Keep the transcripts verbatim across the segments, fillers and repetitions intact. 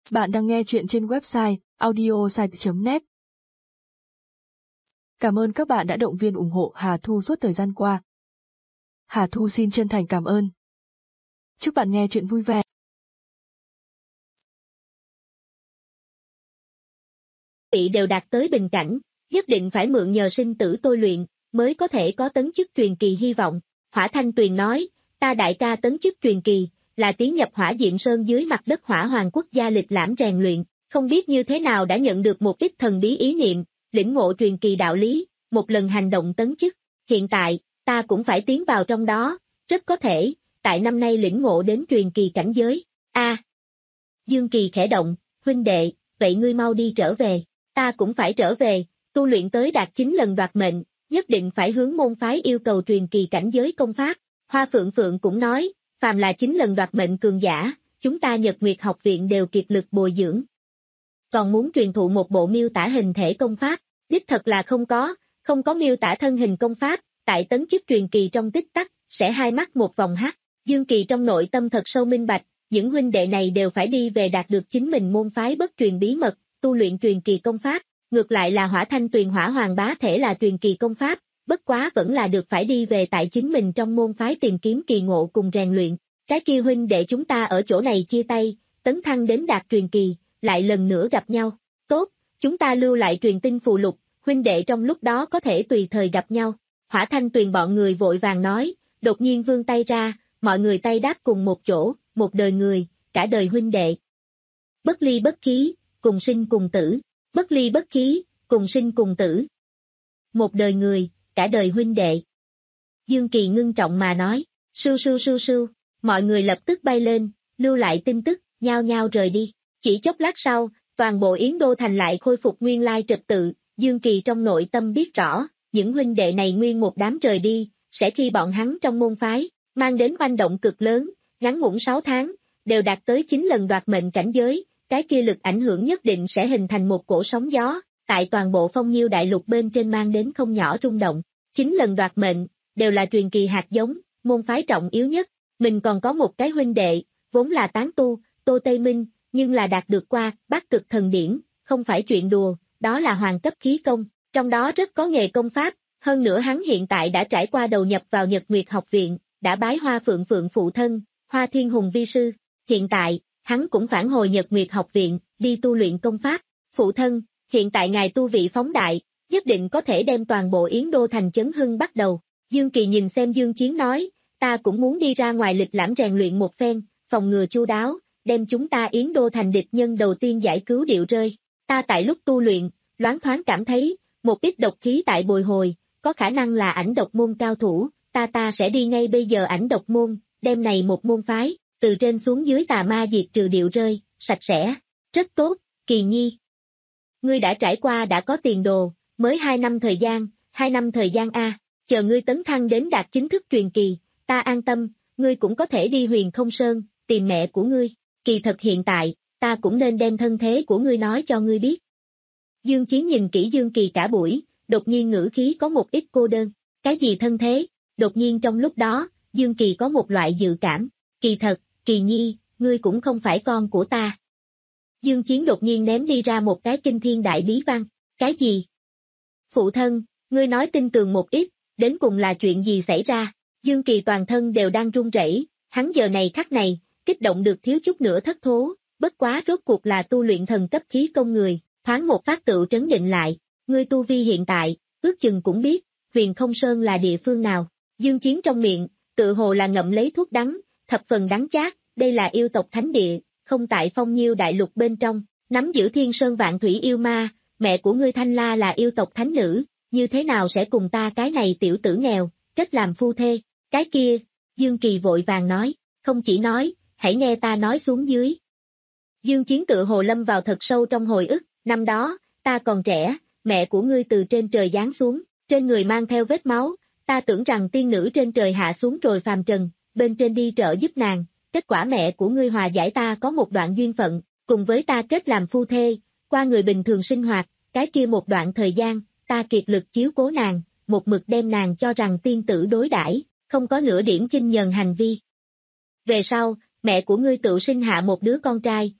Bạn đang nghe chuyện trên website audiosite chấm net. Cảm ơn các bạn đã động viên ủng hộ Hà Thu suốt thời gian qua. Hà Thu xin chân thành cảm ơn. Chúc bạn nghe chuyện vui vẻ. Vị đều đạt tới bình cảnh, nhất định phải mượn nhờ sinh tử tôi luyện, mới có thể có tấn chức truyền kỳ hy vọng. Hỏa Thanh Tuyền nói, ta đại ca tấn chức truyền kỳ, là tiến nhập Hỏa Diệm Sơn dưới mặt đất Hỏa Hoàng quốc gia lịch lãm rèn luyện, không biết như thế nào đã nhận được một ít thần bí ý niệm, lĩnh ngộ truyền kỳ đạo lý, một lần hành động tấn chức. Hiện tại, ta cũng phải tiến vào trong đó, rất có thể, tại năm nay lĩnh ngộ đến truyền kỳ cảnh giới. A. À, Dương Kỳ khẽ động, huynh đệ, vậy ngươi mau đi trở về, ta cũng phải trở về, tu luyện tới đạt chín lần đoạt mệnh, nhất định phải hướng môn phái yêu cầu truyền kỳ cảnh giới công pháp. Hoa Phượng Phượng cũng nói, phàm là chín lần đoạt mệnh cường giả, chúng ta Nhật Nguyệt học viện đều kiệt lực bồi dưỡng. Còn muốn truyền thụ một bộ miêu tả hình thể công pháp, đích thật là không có, không có miêu tả thân hình công pháp, tại tấn chức truyền kỳ trong tích tắc, sẽ hai mắt một vòng hắt. Dương Kỳ trong nội tâm thật sâu minh bạch, những huynh đệ này đều phải đi về đạt được chính mình môn phái bất truyền bí mật, tu luyện truyền kỳ công pháp, ngược lại là Hỏa Thanh Tuyền Hỏa Hoàng bá thể là truyền kỳ công pháp, bất quá vẫn là được phải đi về tại chính mình trong môn phái tìm kiếm kỳ ngộ cùng rèn luyện. Cái kia huynh đệ chúng ta ở chỗ này chia tay, tấn thăng đến đạt truyền kỳ, lại lần nữa gặp nhau. Tốt, chúng ta lưu lại truyền tin phù lục, huynh đệ trong lúc đó có thể tùy thời gặp nhau. Hỏa Thanh Tuyền bọn người vội vàng nói, đột nhiên vươn tay ra, mọi người tay đáp cùng một chỗ, một đời người, cả đời huynh đệ. Bất ly bất khí, cùng sinh cùng tử, bất ly bất khí, cùng sinh cùng tử. Một đời người, cả đời huynh đệ. Dương Kỳ ngưng trọng mà nói, sưu sưu sưu sưu, mọi người lập tức bay lên, lưu lại tin tức, nhao nhao rời đi. Chỉ chốc lát sau, toàn bộ Yến Đô thành lại khôi phục nguyên lai trật tự, Dương Kỳ trong nội tâm biết rõ, những huynh đệ này nguyên một đám rời đi, sẽ khi bọn hắn trong môn phái, mang đến oanh động cực lớn, ngắn ngủn sáu tháng, đều đạt tới chín lần đoạt mệnh cảnh giới, cái kia lực ảnh hưởng nhất định sẽ hình thành một cổ sóng gió, tại toàn bộ Phong Nhiêu đại lục bên trên mang đến không nhỏ rung động. Chín lần đoạt mệnh, đều là truyền kỳ hạt giống, môn phái trọng yếu nhất, mình còn có một cái huynh đệ, vốn là tán tu, Tô Tây Minh, nhưng là đạt được qua Bát Cực Thần Điển, không phải chuyện đùa, đó là hoàng cấp khí công, trong đó rất có nghề công pháp, hơn nữa hắn hiện tại đã trải qua đầu nhập vào Nhật Nguyệt học viện, đã bái Hoa Phượng Phượng phụ thân, Hoa Thiên Hùng vi sư, hiện tại, hắn cũng phản hồi Nhật Nguyệt học viện, đi tu luyện công pháp. Phụ thân, hiện tại ngài tu vị phóng đại, nhất định có thể đem toàn bộ Yến Đô thành chấn hưng bắt đầu. Dương Kỳ nhìn xem Dương Chiến nói, ta cũng muốn đi ra ngoài lịch lãm rèn luyện một phen, phòng ngừa chu đáo, đem chúng ta Yến Đô thành địch nhân đầu tiên giải cứu điệu rơi. Ta tại lúc tu luyện, loáng thoáng cảm thấy, một ít độc khí tại bồi hồi, có khả năng là ảnh độc môn cao thủ, ta ta sẽ đi ngay bây giờ ảnh độc môn, đem này một môn phái, từ trên xuống dưới tà ma diệt trừ điệu rơi, sạch sẽ. Rất tốt, Kỳ Nhi. Ngươi đã trải qua đã có tiền đồ, mới hai năm thời gian, hai năm thời gian a, chờ ngươi tấn thăng đến đạt chính thức truyền kỳ, ta an tâm, ngươi cũng có thể đi Huyền Không Sơn, tìm mẹ của ngươi, kỳ thật hiện tại, ta cũng nên đem thân thế của ngươi nói cho ngươi biết. Dương Chiến nhìn kỹ Dương Kỳ cả buổi, đột nhiên ngữ khí có một ít cô đơn, cái gì thân thế, đột nhiên trong lúc đó, Dương Kỳ có một loại dự cảm, kỳ thật, Kỳ Nhi, ngươi cũng không phải con của ta. Dương Chiến đột nhiên ném đi ra một cái kinh thiên đại bí văn, cái gì? Phụ thân, ngươi nói tin tường một ít, đến cùng là chuyện gì xảy ra? Dương Kỳ toàn thân đều đang run rẩy, hắn giờ này khắc này, kích động được thiếu chút nữa thất thố, bất quá rốt cuộc là tu luyện thần cấp khí công người, thoáng một phát tựu trấn định lại, ngươi tu vi hiện tại, ước chừng cũng biết, Huyền Không Sơn là địa phương nào? Dương Chiến trong miệng, tự hồ là ngậm lấy thuốc đắng, thập phần đắng chát, đây là yêu tộc thánh địa, không tại Phong Nhiêu đại lục bên trong, nắm giữ Thiên Sơn Vạn Thủy yêu ma, mẹ của ngươi Thanh La là yêu tộc thánh nữ, như thế nào sẽ cùng ta cái này tiểu tử nghèo, kết làm phu thê, cái kia, Dương Kỳ vội vàng nói, không chỉ nói, hãy nghe ta nói xuống dưới. Dương Chiến tự hồ lâm vào thật sâu trong hồi ức, năm đó, ta còn trẻ, mẹ của ngươi từ trên trời giáng xuống, trên người mang theo vết máu, ta tưởng rằng tiên nữ trên trời hạ xuống rồi phàm trần, bên trên đi trợ giúp nàng, kết quả mẹ của ngươi hòa giải ta có một đoạn duyên phận, cùng với ta kết làm phu thê, qua người bình thường sinh hoạt, cái kia một đoạn thời gian, ta kiệt lực chiếu cố nàng, một mực đem nàng cho rằng tiên tử đối đãi, không có nửa điểm kinh nhờn hành vi. Về sau, mẹ của ngươi tự sinh hạ một đứa con trai,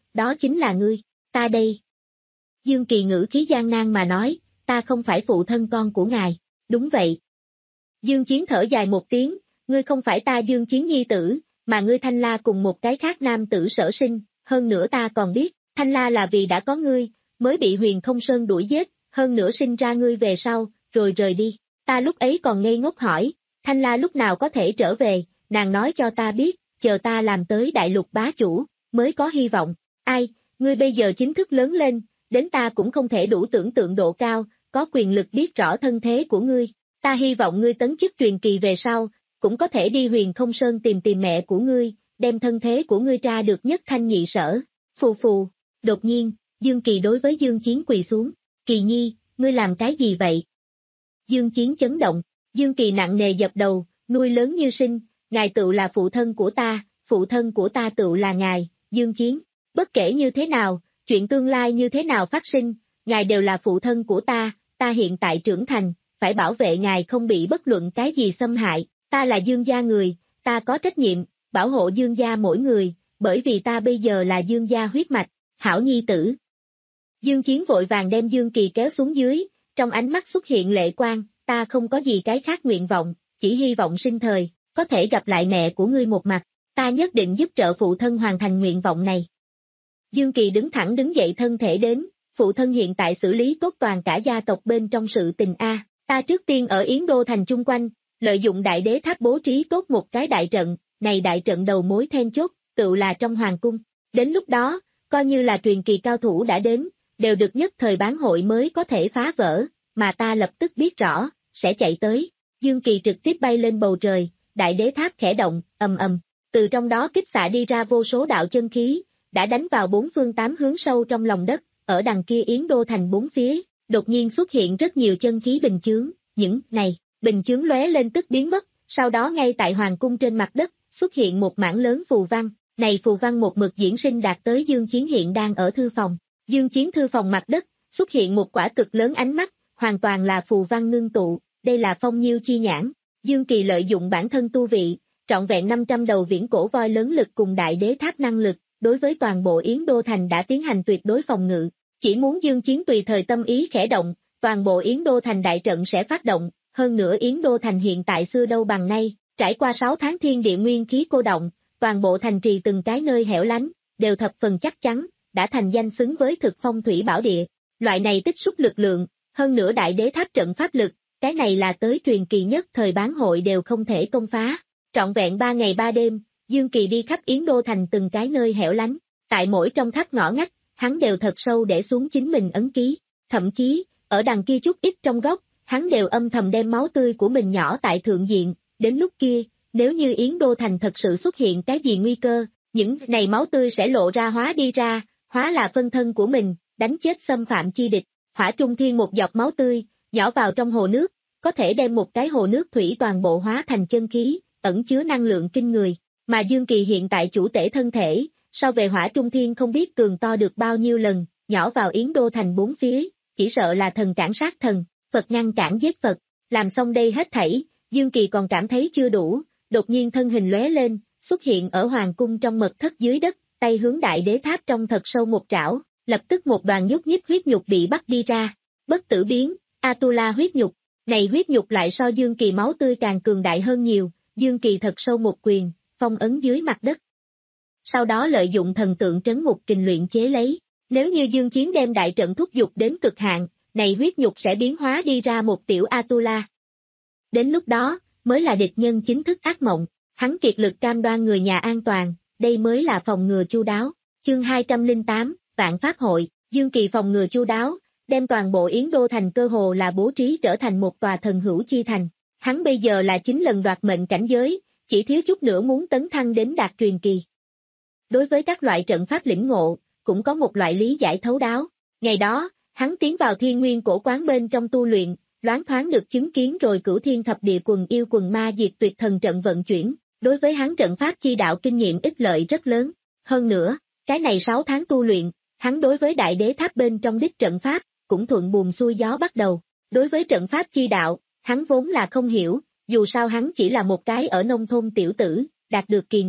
đó chính là ngươi, ta đây. Dương Kỳ ngữ khí gian nan mà nói, ta không phải phụ thân con của ngài, đúng vậy. Dương Chiến thở dài một tiếng, ngươi không phải ta Dương Chiến nhi tử, mà ngươi Thanh La cùng một cái khác nam tử sở sinh, hơn nữa ta còn biết, Thanh La là vì đã có ngươi, mới bị Huyền Không Sơn đuổi giết, hơn nữa sinh ra ngươi về sau, rồi rời đi. Ta lúc ấy còn ngây ngốc hỏi, Thanh La lúc nào có thể trở về, nàng nói cho ta biết, chờ ta làm tới đại lục bá chủ, mới có hy vọng. Ai, ngươi bây giờ chính thức lớn lên, đến ta cũng không thể đủ tưởng tượng độ cao, có quyền lực biết rõ thân thế của ngươi. Ta hy vọng ngươi tấn chức truyền kỳ về sau, cũng có thể đi Huyền Không Sơn tìm tìm mẹ của ngươi, đem thân thế của ngươi tra được nhất thanh nhị sở. Phù phù, đột nhiên, Dương Kỳ đối với Dương Chiến quỳ xuống, Kỳ nhi, ngươi làm cái gì vậy? Dương Chiến chấn động, Dương Kỳ nặng nề dập đầu, nuôi lớn như sinh, ngài tựu là phụ thân của ta, phụ thân của ta tựu là ngài, Dương Chiến, bất kể như thế nào, chuyện tương lai như thế nào phát sinh, ngài đều là phụ thân của ta, ta hiện tại trưởng thành, phải bảo vệ ngài không bị bất luận cái gì xâm hại, ta là Dương gia người, ta có trách nhiệm, bảo hộ Dương gia mỗi người, bởi vì ta bây giờ là Dương gia huyết mạch, hảo nhi tử. Dương Chiến vội vàng đem Dương Kỳ kéo xuống dưới, trong ánh mắt xuất hiện lệ quang, ta không có gì cái khác nguyện vọng, chỉ hy vọng sinh thời, có thể gặp lại mẹ của ngươi một mặt, ta nhất định giúp trợ phụ thân hoàn thành nguyện vọng này. Dương Kỳ đứng thẳng đứng dậy thân thể đến, phụ thân hiện tại xử lý tốt toàn cả gia tộc bên trong sự tình A, ta trước tiên ở Yến Đô thành chung quanh, lợi dụng đại đế tháp bố trí tốt một cái đại trận, này đại trận đầu mối then chốt, tự là trong hoàng cung, đến lúc đó, coi như là truyền kỳ cao thủ đã đến, đều được nhất thời bán hội mới có thể phá vỡ, mà ta lập tức biết rõ, sẽ chạy tới. Dương Kỳ trực tiếp bay lên bầu trời, đại đế tháp khẽ động, ầm ầm, từ trong đó kích xạ đi ra vô số đạo chân khí, đã đánh vào bốn phương tám hướng sâu trong lòng đất, ở đằng kia Yến Đô thành bốn phía, đột nhiên xuất hiện rất nhiều chân khí bình chướng, những này, bình chướng lóe lên tức biến mất, sau đó ngay tại hoàng cung trên mặt đất, xuất hiện một mảng lớn phù văn, này phù văn một mực diễn sinh đạt tới Dương Chiến hiện đang ở thư phòng. Dương Chiến thư phòng mặt đất, xuất hiện một quả cực lớn ánh mắt, hoàn toàn là phù văn ngưng tụ, đây là phong nhiêu chi nhãn. Dương Kỳ lợi dụng bản thân tu vị, trọn vẹn năm trăm đầu viễn cổ voi lớn lực cùng đại đế tháp năng lực, đối với toàn bộ Yến Đô thành đã tiến hành tuyệt đối phòng ngự, chỉ muốn Dương Chiến tùy thời tâm ý khẽ động, toàn bộ Yến Đô thành đại trận sẽ phát động, hơn nữa Yến Đô thành hiện tại xưa đâu bằng nay, trải qua sáu tháng thiên địa nguyên khí cô động, toàn bộ thành trì từng cái nơi hẻo lánh, đều thập phần chắc chắn, đã thành danh xứng với thực phong thủy bảo địa. Loại này tích xúc lực lượng, hơn nữa đại đế tháp trận pháp lực, cái này là tới truyền kỳ nhất thời bán hội đều không thể công phá. Trọn vẹn ba ngày ba đêm, Dương Kỳ đi khắp Yến Đô thành từng cái nơi hẻo lánh, tại mỗi trong khắp ngõ ngách, hắn đều thật sâu để xuống chính mình ấn ký, thậm chí, ở đằng kia chút ít trong góc, hắn đều âm thầm đem máu tươi của mình nhỏ tại thượng diện, đến lúc kia, nếu như Yến Đô thành thật sự xuất hiện cái gì nguy cơ, những này máu tươi sẽ lộ ra hóa đi ra, hóa là phân thân của mình, đánh chết xâm phạm chi địch. Hỏa Trung Thiên một giọt máu tươi, nhỏ vào trong hồ nước, có thể đem một cái hồ nước thủy toàn bộ hóa thành chân khí, ẩn chứa năng lượng kinh người, mà Dương Kỳ hiện tại chủ tể thân thể, so về Hỏa Trung Thiên không biết cường to được bao nhiêu lần, nhỏ vào Yến Đô thành bốn phía, chỉ sợ là thần cản sát thần, Phật ngăn cản giết Phật. Làm xong đây hết thảy, Dương Kỳ còn cảm thấy chưa đủ, đột nhiên thân hình lóe lên, xuất hiện ở hoàng cung trong mật thất dưới đất, tay hướng đại đế tháp trong thật sâu một trảo, lập tức một đoàn nhúc nhích huyết nhục bị bắt đi ra. Bất tử biến, Atula huyết nhục, này huyết nhục lại so Dương Kỳ máu tươi càng cường đại hơn nhiều, Dương Kỳ thật sâu một quyền, phong ấn dưới mặt đất. Sau đó lợi dụng thần tượng trấn ngục kình luyện chế lấy, nếu như Dương Chiến đem đại trận thúc dục đến cực hạn, này huyết nhục sẽ biến hóa đi ra một tiểu Atula. Đến lúc đó, mới là địch nhân chính thức ác mộng, hắn kiệt lực cam đoan người nhà an toàn, đây mới là phòng ngừa chu đáo. Chương hai trăm lẻ tám, Vạn Pháp Hội, Dương Kỳ phòng ngừa chu đáo, đem toàn bộ Yến Đô thành cơ hồ là bố trí trở thành một tòa thần hữu chi thành. Hắn bây giờ là chín lần đoạt mệnh cảnh giới, chỉ thiếu chút nữa muốn tấn thăng đến đạt truyền kỳ. Đối với các loại trận pháp lĩnh ngộ, cũng có một loại lý giải thấu đáo. Ngày đó, hắn tiến vào thiên nguyên cổ quán bên trong tu luyện, loáng thoáng được chứng kiến rồi cửu thiên thập địa quần yêu quần ma diệt tuyệt thần trận vận chuyển, đối với hắn trận pháp chi đạo kinh nghiệm ích lợi rất lớn. Hơn nữa, cái này sáu tháng tu luyện, hắn đối với đại đế tháp bên trong đích trận pháp, cũng thuận buồm xuôi gió bắt đầu. Đối với trận pháp chi đạo, hắn vốn là không hiểu, dù sao hắn chỉ là một cái ở nông thôn tiểu tử, đạt được kỳ ngộ,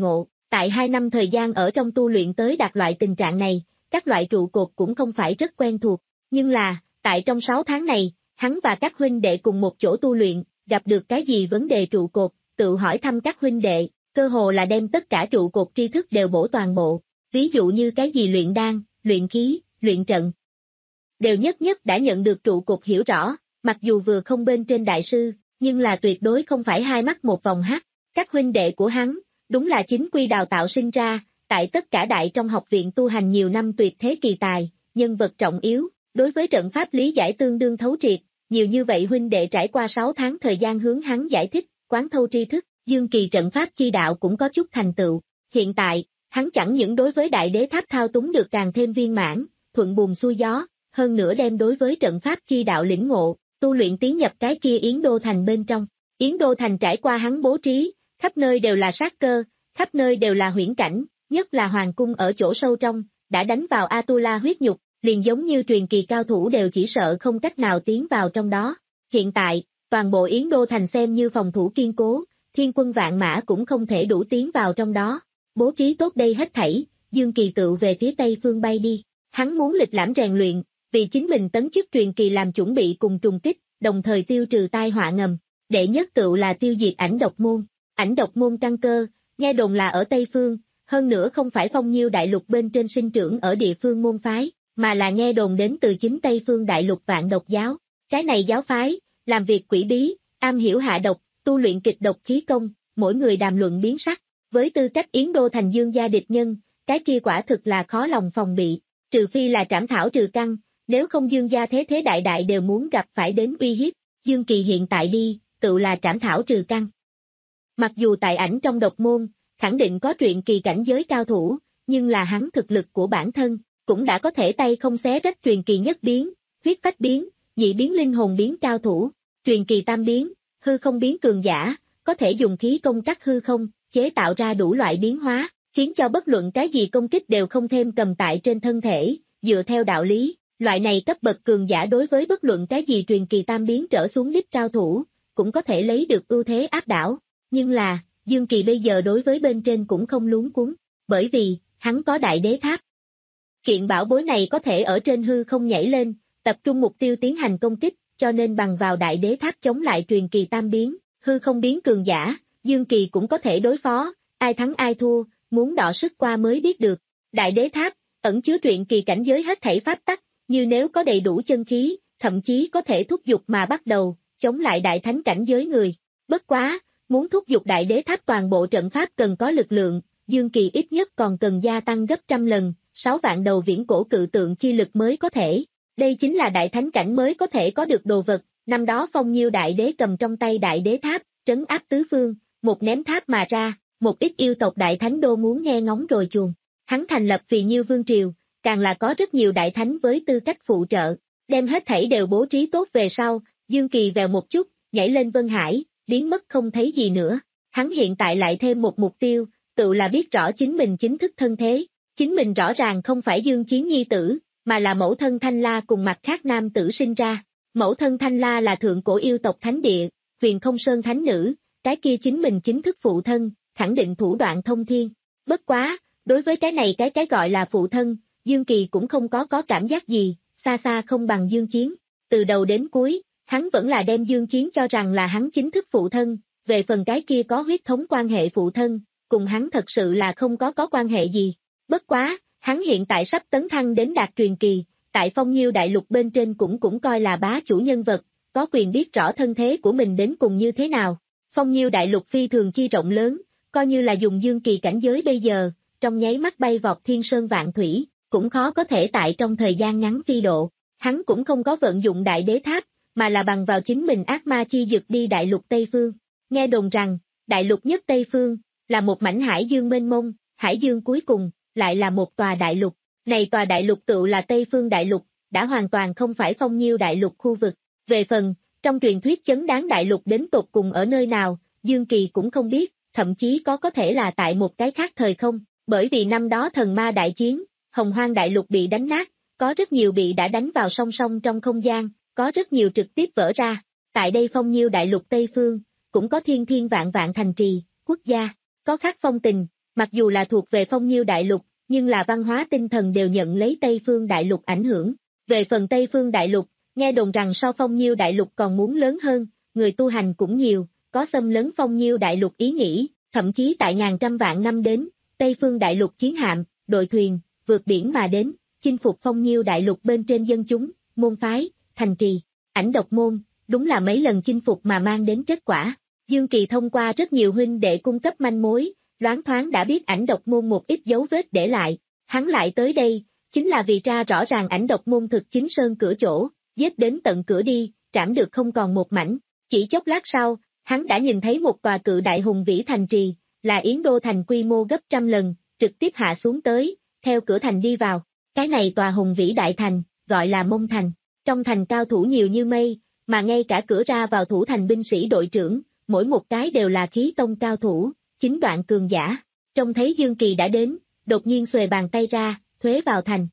Tại hai năm thời gian ở trong tu luyện tới đạt loại tình trạng này, các loại trụ cột cũng không phải rất quen thuộc, nhưng là, tại trong sáu tháng này, hắn và các huynh đệ cùng một chỗ tu luyện, gặp được cái gì vấn đề trụ cột, tự hỏi thăm các huynh đệ, cơ hồ là đem tất cả trụ cột tri thức đều bổ toàn bộ, ví dụ như cái gì luyện đan, luyện khí, luyện trận. Đều nhất nhất đã nhận được trụ cột hiểu rõ, mặc dù vừa không bên trên đại sư, nhưng là tuyệt đối không phải hai mắt một vòng hắt. Các huynh đệ của hắn, đúng là chính quy đào tạo sinh ra, tại tất cả đại trong học viện tu hành nhiều năm tuyệt thế kỳ tài, nhân vật trọng yếu, đối với trận pháp lý giải tương đương thấu triệt, nhiều như vậy huynh đệ trải qua sáu tháng thời gian hướng hắn giải thích, quán thâu tri thức, Dương Kỳ trận pháp chi đạo cũng có chút thành tựu. Hiện tại, hắn chẳng những đối với đại đế tháp thao túng được càng thêm viên mãn, thuận buồm xuôi gió, hơn nữa đem đối với trận pháp chi đạo lĩnh ngộ, tu luyện tiến nhập cái kia Yến Đô Thành bên trong. Yến Đô Thành trải qua hắn bố trí, khắp nơi đều là sát cơ, khắp nơi đều là huyễn cảnh, nhất là hoàng cung ở chỗ sâu trong, đã đánh vào Atula huyết nhục, liền giống như truyền kỳ cao thủ đều chỉ sợ không cách nào tiến vào trong đó. Hiện tại, toàn bộ Yến Đô Thành xem như phòng thủ kiên cố, thiên quân vạn mã cũng không thể đủ tiến vào trong đó. Bố trí tốt đây hết thảy, Dương Kỳ tự về phía tây phương bay đi. Hắn muốn lịch lãm rèn luyện, vì chính mình tấn chức truyền kỳ làm chuẩn bị cùng trùng kích, đồng thời tiêu trừ tai họa ngầm. Đệ nhất tựu là tiêu diệt ảnh độc môn. Ảnh độc môn căn cơ, nghe đồn là ở Tây Phương, hơn nữa không phải Phong Nhiêu đại lục bên trên sinh trưởng ở địa phương môn phái, mà là nghe đồn đến từ chính Tây Phương đại lục Vạn Độc giáo. Cái này giáo phái, làm việc quỷ bí, am hiểu hạ độc, tu luyện kịch độc khí công, mỗi người đàm luận biến sắc. Với tư cách Yến Đô Thành Dương gia địch nhân, cái kia quả thực là khó lòng phòng bị, trừ phi là trảm thảo trừ căn, nếu không Dương gia thế thế đại đại đều muốn gặp phải đến uy hiếp. Dương Kỳ hiện tại đi, tự là trảm thảo trừ căn. Mặc dù tại ảnh trong độc môn, khẳng định có truyện kỳ cảnh giới cao thủ, nhưng là hắn thực lực của bản thân, cũng đã có thể tay không xé rách truyền kỳ nhất biến, huyết phách biến, nhị biến linh hồn biến cao thủ, truyền kỳ tam biến, hư không biến cường giả, có thể dùng khí công cắt hư không, chế tạo ra đủ loại biến hóa, khiến cho bất luận cái gì công kích đều không thêm cầm tại trên thân thể, dựa theo đạo lý, loại này cấp bậc cường giả đối với bất luận cái gì truyền kỳ tam biến trở xuống đích cao thủ, cũng có thể lấy được ưu thế áp đảo. Nhưng là, Dương Kỳ bây giờ đối với bên trên cũng không luống cuống, bởi vì, hắn có đại đế tháp. Kiện bảo bối này có thể ở trên hư không nhảy lên, tập trung mục tiêu tiến hành công kích, cho nên bằng vào đại đế tháp chống lại truyền kỳ tam biến, hư không biến cường giả, Dương Kỳ cũng có thể đối phó, ai thắng ai thua, muốn đọ sức qua mới biết được. Đại đế tháp, ẩn chứa truyện kỳ cảnh giới hết thảy pháp tắc, như nếu có đầy đủ chân khí, thậm chí có thể thúc giục mà bắt đầu, chống lại đại thánh cảnh giới người. Bất quá, muốn thúc giục đại đế tháp toàn bộ trận pháp cần có lực lượng, Dương Kỳ ít nhất còn cần gia tăng gấp trăm lần, sáu vạn đầu viễn cổ cự tượng chi lực mới có thể. Đây chính là đại thánh cảnh mới có thể có được đồ vật, năm đó Phong Nhiêu đại đế cầm trong tay đại đế tháp, trấn áp tứ phương, một ném tháp mà ra, một ít yêu tộc đại thánh đô muốn nghe ngóng rồi chuồn. Hắn thành lập Phì Nhiêu Vương Triều, càng là có rất nhiều đại thánh với tư cách phụ trợ, đem hết thảy đều bố trí tốt về sau, Dương Kỳ vèo một chút, nhảy lên Vân Hải, biến mất không thấy gì nữa. Hắn hiện tại lại thêm một mục tiêu, tự là biết rõ chính mình chính thức thân thế, chính mình rõ ràng không phải Dương Chiến nhi tử, mà là mẫu thân Thanh La cùng mặt khác nam tử sinh ra. Mẫu thân Thanh La là thượng cổ yêu tộc thánh địa, Huyền Không Sơn thánh nữ, cái kia chính mình chính thức phụ thân, khẳng định thủ đoạn thông thiên. Bất quá, đối với cái này cái cái gọi là phụ thân, Dương Kỳ cũng không có có cảm giác gì, xa xa không bằng Dương Chiến. Từ đầu đến cuối, hắn vẫn là đem Dương Chiến cho rằng là hắn chính thức phụ thân, về phần cái kia có huyết thống quan hệ phụ thân, cùng hắn thật sự là không có có quan hệ gì. Bất quá, hắn hiện tại sắp tấn thăng đến đạt truyền kỳ, tại Phong Nhiêu đại lục bên trên cũng cũng coi là bá chủ nhân vật, có quyền biết rõ thân thế của mình đến cùng như thế nào. Phong Nhiêu đại lục phi thường chi rộng lớn, coi như là dùng Dương Kỳ cảnh giới bây giờ, trong nháy mắt bay vọt thiên sơn vạn thủy, cũng khó có thể tại trong thời gian ngắn phi độ. Hắn cũng không có vận dụng đại đế tháp, mà là bằng vào chính mình ác ma chi dực đi đại lục Tây Phương. Nghe đồn rằng, đại lục nhất Tây Phương, là một mảnh hải dương mênh mông, hải dương cuối cùng, lại là một tòa đại lục. Này tòa đại lục tựu là Tây Phương đại lục, đã hoàn toàn không phải Phong Nhiêu đại lục khu vực. Về phần, trong truyền thuyết chấn đáng đại lục đến tột cùng ở nơi nào, Dương Kỳ cũng không biết, thậm chí có có thể là tại một cái khác thời không, bởi vì năm đó thần ma đại chiến, Hồng Hoang đại lục bị đánh nát, có rất nhiều bị đã đánh vào song song trong không gian, có rất nhiều trực tiếp vỡ ra. Tại đây Phong Nhiêu đại lục Tây Phương, cũng có thiên thiên vạn vạn thành trì, quốc gia, có khác phong tình, Mặc dù là thuộc về Phong Nhiêu Đại Lục, nhưng là văn hóa tinh thần đều nhận lấy Tây Phương Đại Lục ảnh hưởng. Về phần Tây Phương Đại Lục, nghe đồn rằng so Phong Nhiêu Đại Lục còn muốn lớn hơn, người tu hành cũng nhiều, có xâm lấn Phong Nhiêu Đại Lục ý nghĩ, thậm chí tại ngàn trăm vạn năm đến, Tây Phương Đại Lục chiến hạm, đội thuyền, vượt biển mà đến, chinh phục Phong Nhiêu Đại Lục bên trên dân chúng, môn phái, thành trì. Ảnh độc môn, đúng là mấy lần chinh phục mà mang đến kết quả. Dương Kỳ thông qua rất nhiều huynh đệ cung cấp manh mối, loáng thoáng đã biết ảnh độc môn một ít dấu vết để lại. Hắn lại tới đây, chính là vì tra rõ ràng ảnh độc môn thực chính sơn cửa chỗ, giết đến tận cửa đi, trảm được không còn một mảnh. Chỉ chốc lát sau, hắn đã nhìn thấy một tòa cự đại hùng vĩ thành trì, là Yến Đô thành quy mô gấp trăm lần, trực tiếp hạ xuống tới, theo cửa thành đi vào. Cái này tòa hùng vĩ đại thành, gọi là Mông Thành. Trong thành cao thủ nhiều như mây, mà ngay cả cửa ra vào thủ thành binh sĩ đội trưởng, mỗi một cái đều là khí tông cao thủ, chính đoạn cường giả. Trông thấy Dương Kỳ đã đến, đột nhiên xuề bàn tay ra, thuế vào thành.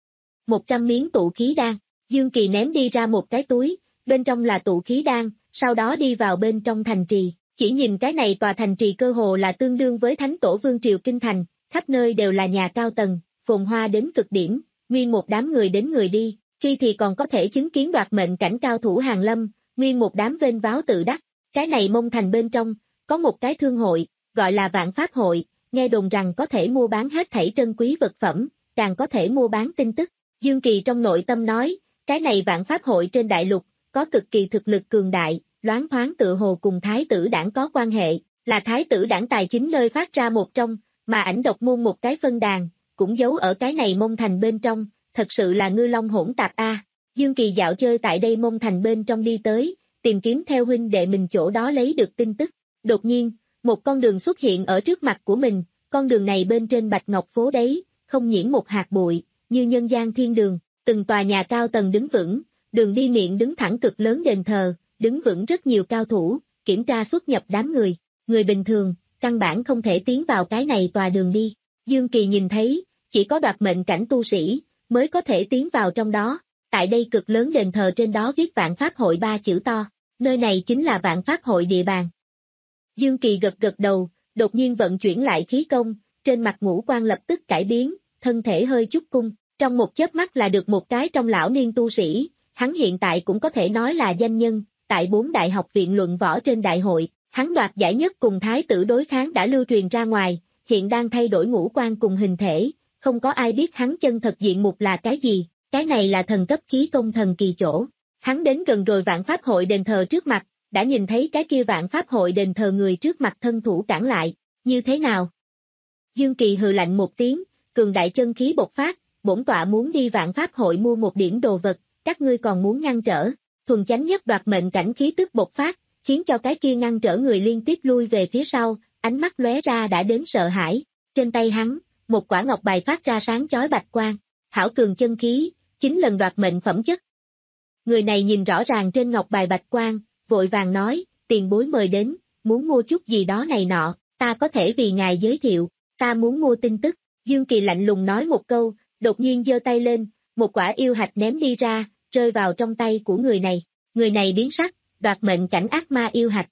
Một trăm miếng tụ khí đan, Dương Kỳ ném đi ra một cái túi, bên trong là tụ khí đan, sau đó đi vào bên trong thành trì. Chỉ nhìn cái này tòa thành trì cơ hồ là tương đương với Thánh Tổ Vương Triều Kinh Thành, khắp nơi đều là nhà cao tầng, phồn hoa đến cực điểm, nguyên một đám người đến người đi, khi thì còn có thể chứng kiến đoạt mệnh cảnh cao thủ hàng lâm, nguyên một đám vênh váo tự đắc. Cái này Mông Thành bên trong, có một cái thương hội, gọi là Vạn Pháp Hội, nghe đồn rằng có thể mua bán hết thảy trân quý vật phẩm, càng có thể mua bán tin tức. Dương Kỳ trong nội tâm nói, cái này Vạn Pháp Hội trên đại lục, có cực kỳ thực lực cường đại, loáng thoáng tự hồ cùng Thái tử đảng có quan hệ, là Thái tử đảng tài chính nơi phát ra một trong, mà ảnh độc môn một cái phân đàn, cũng giấu ở cái này Mông Thành bên trong, thật sự là ngư long hỗn tạp a. À. Dương Kỳ dạo chơi tại đây Mông Thành bên trong đi tới, tìm kiếm theo huynh đệ mình chỗ đó lấy được tin tức. Đột nhiên, một con đường xuất hiện ở trước mặt của mình, con đường này bên trên bạch ngọc phố đấy, không nhiễm một hạt bụi, như nhân gian thiên đường, từng tòa nhà cao tầng đứng vững, đường đi miệng đứng thẳng cực lớn đền thờ, đứng vững rất nhiều cao thủ, kiểm tra xuất nhập đám người, người bình thường, căn bản không thể tiến vào cái này tòa đường đi. Dương Kỳ nhìn thấy, chỉ có đoạt mệnh cảnh tu sĩ, mới có thể tiến vào trong đó, tại đây cực lớn đền thờ trên đó viết Vạn Pháp Hội ba chữ to, nơi này chính là Vạn Pháp Hội địa bàn. Dương Kỳ gật gật đầu, đột nhiên vận chuyển lại khí công, trên mặt ngũ quan lập tức cải biến, thân thể hơi chút cung, trong một chớp mắt là được một cái trong lão niên tu sĩ, hắn hiện tại cũng có thể nói là danh nhân, tại bốn đại học viện luận võ trên đại hội, hắn đoạt giải nhất cùng thái tử đối kháng đã lưu truyền ra ngoài, hiện đang thay đổi ngũ quan cùng hình thể, không có ai biết hắn chân thật diện mục là cái gì, cái này là thần cấp khí công thần kỳ chỗ. Hắn đến gần rồi Vạn Pháp Hội đền thờ trước mặt, đã nhìn thấy cái kia Vạn Pháp Hội đền thờ người trước mặt thân thủ cản lại, như thế nào? Dương Kỳ hừ lạnh một tiếng, cường đại chân khí bộc phát, bổn tọa muốn đi Vạn Pháp Hội mua một điểm đồ vật, các ngươi còn muốn ngăn trở, thuần chánh nhất đoạt mệnh cảnh khí tức bộc phát, khiến cho cái kia ngăn trở người liên tiếp lui về phía sau, ánh mắt lóe ra đã đến sợ hãi, trên tay hắn, một quả ngọc bài phát ra sáng chói bạch quang, hảo cường chân khí, chín lần đoạt mệnh phẩm chất. Người này nhìn rõ ràng trên ngọc bài bạch quang, vội vàng nói, tiền bối mời đến, muốn mua chút gì đó này nọ, ta có thể vì ngài giới thiệu, ta muốn mua tin tức. Dương Kỳ lạnh lùng nói một câu, đột nhiên giơ tay lên, một quả yêu hạch ném đi ra, rơi vào trong tay của người này, người này biến sắc, đoạt mệnh cảnh ác ma yêu hạch.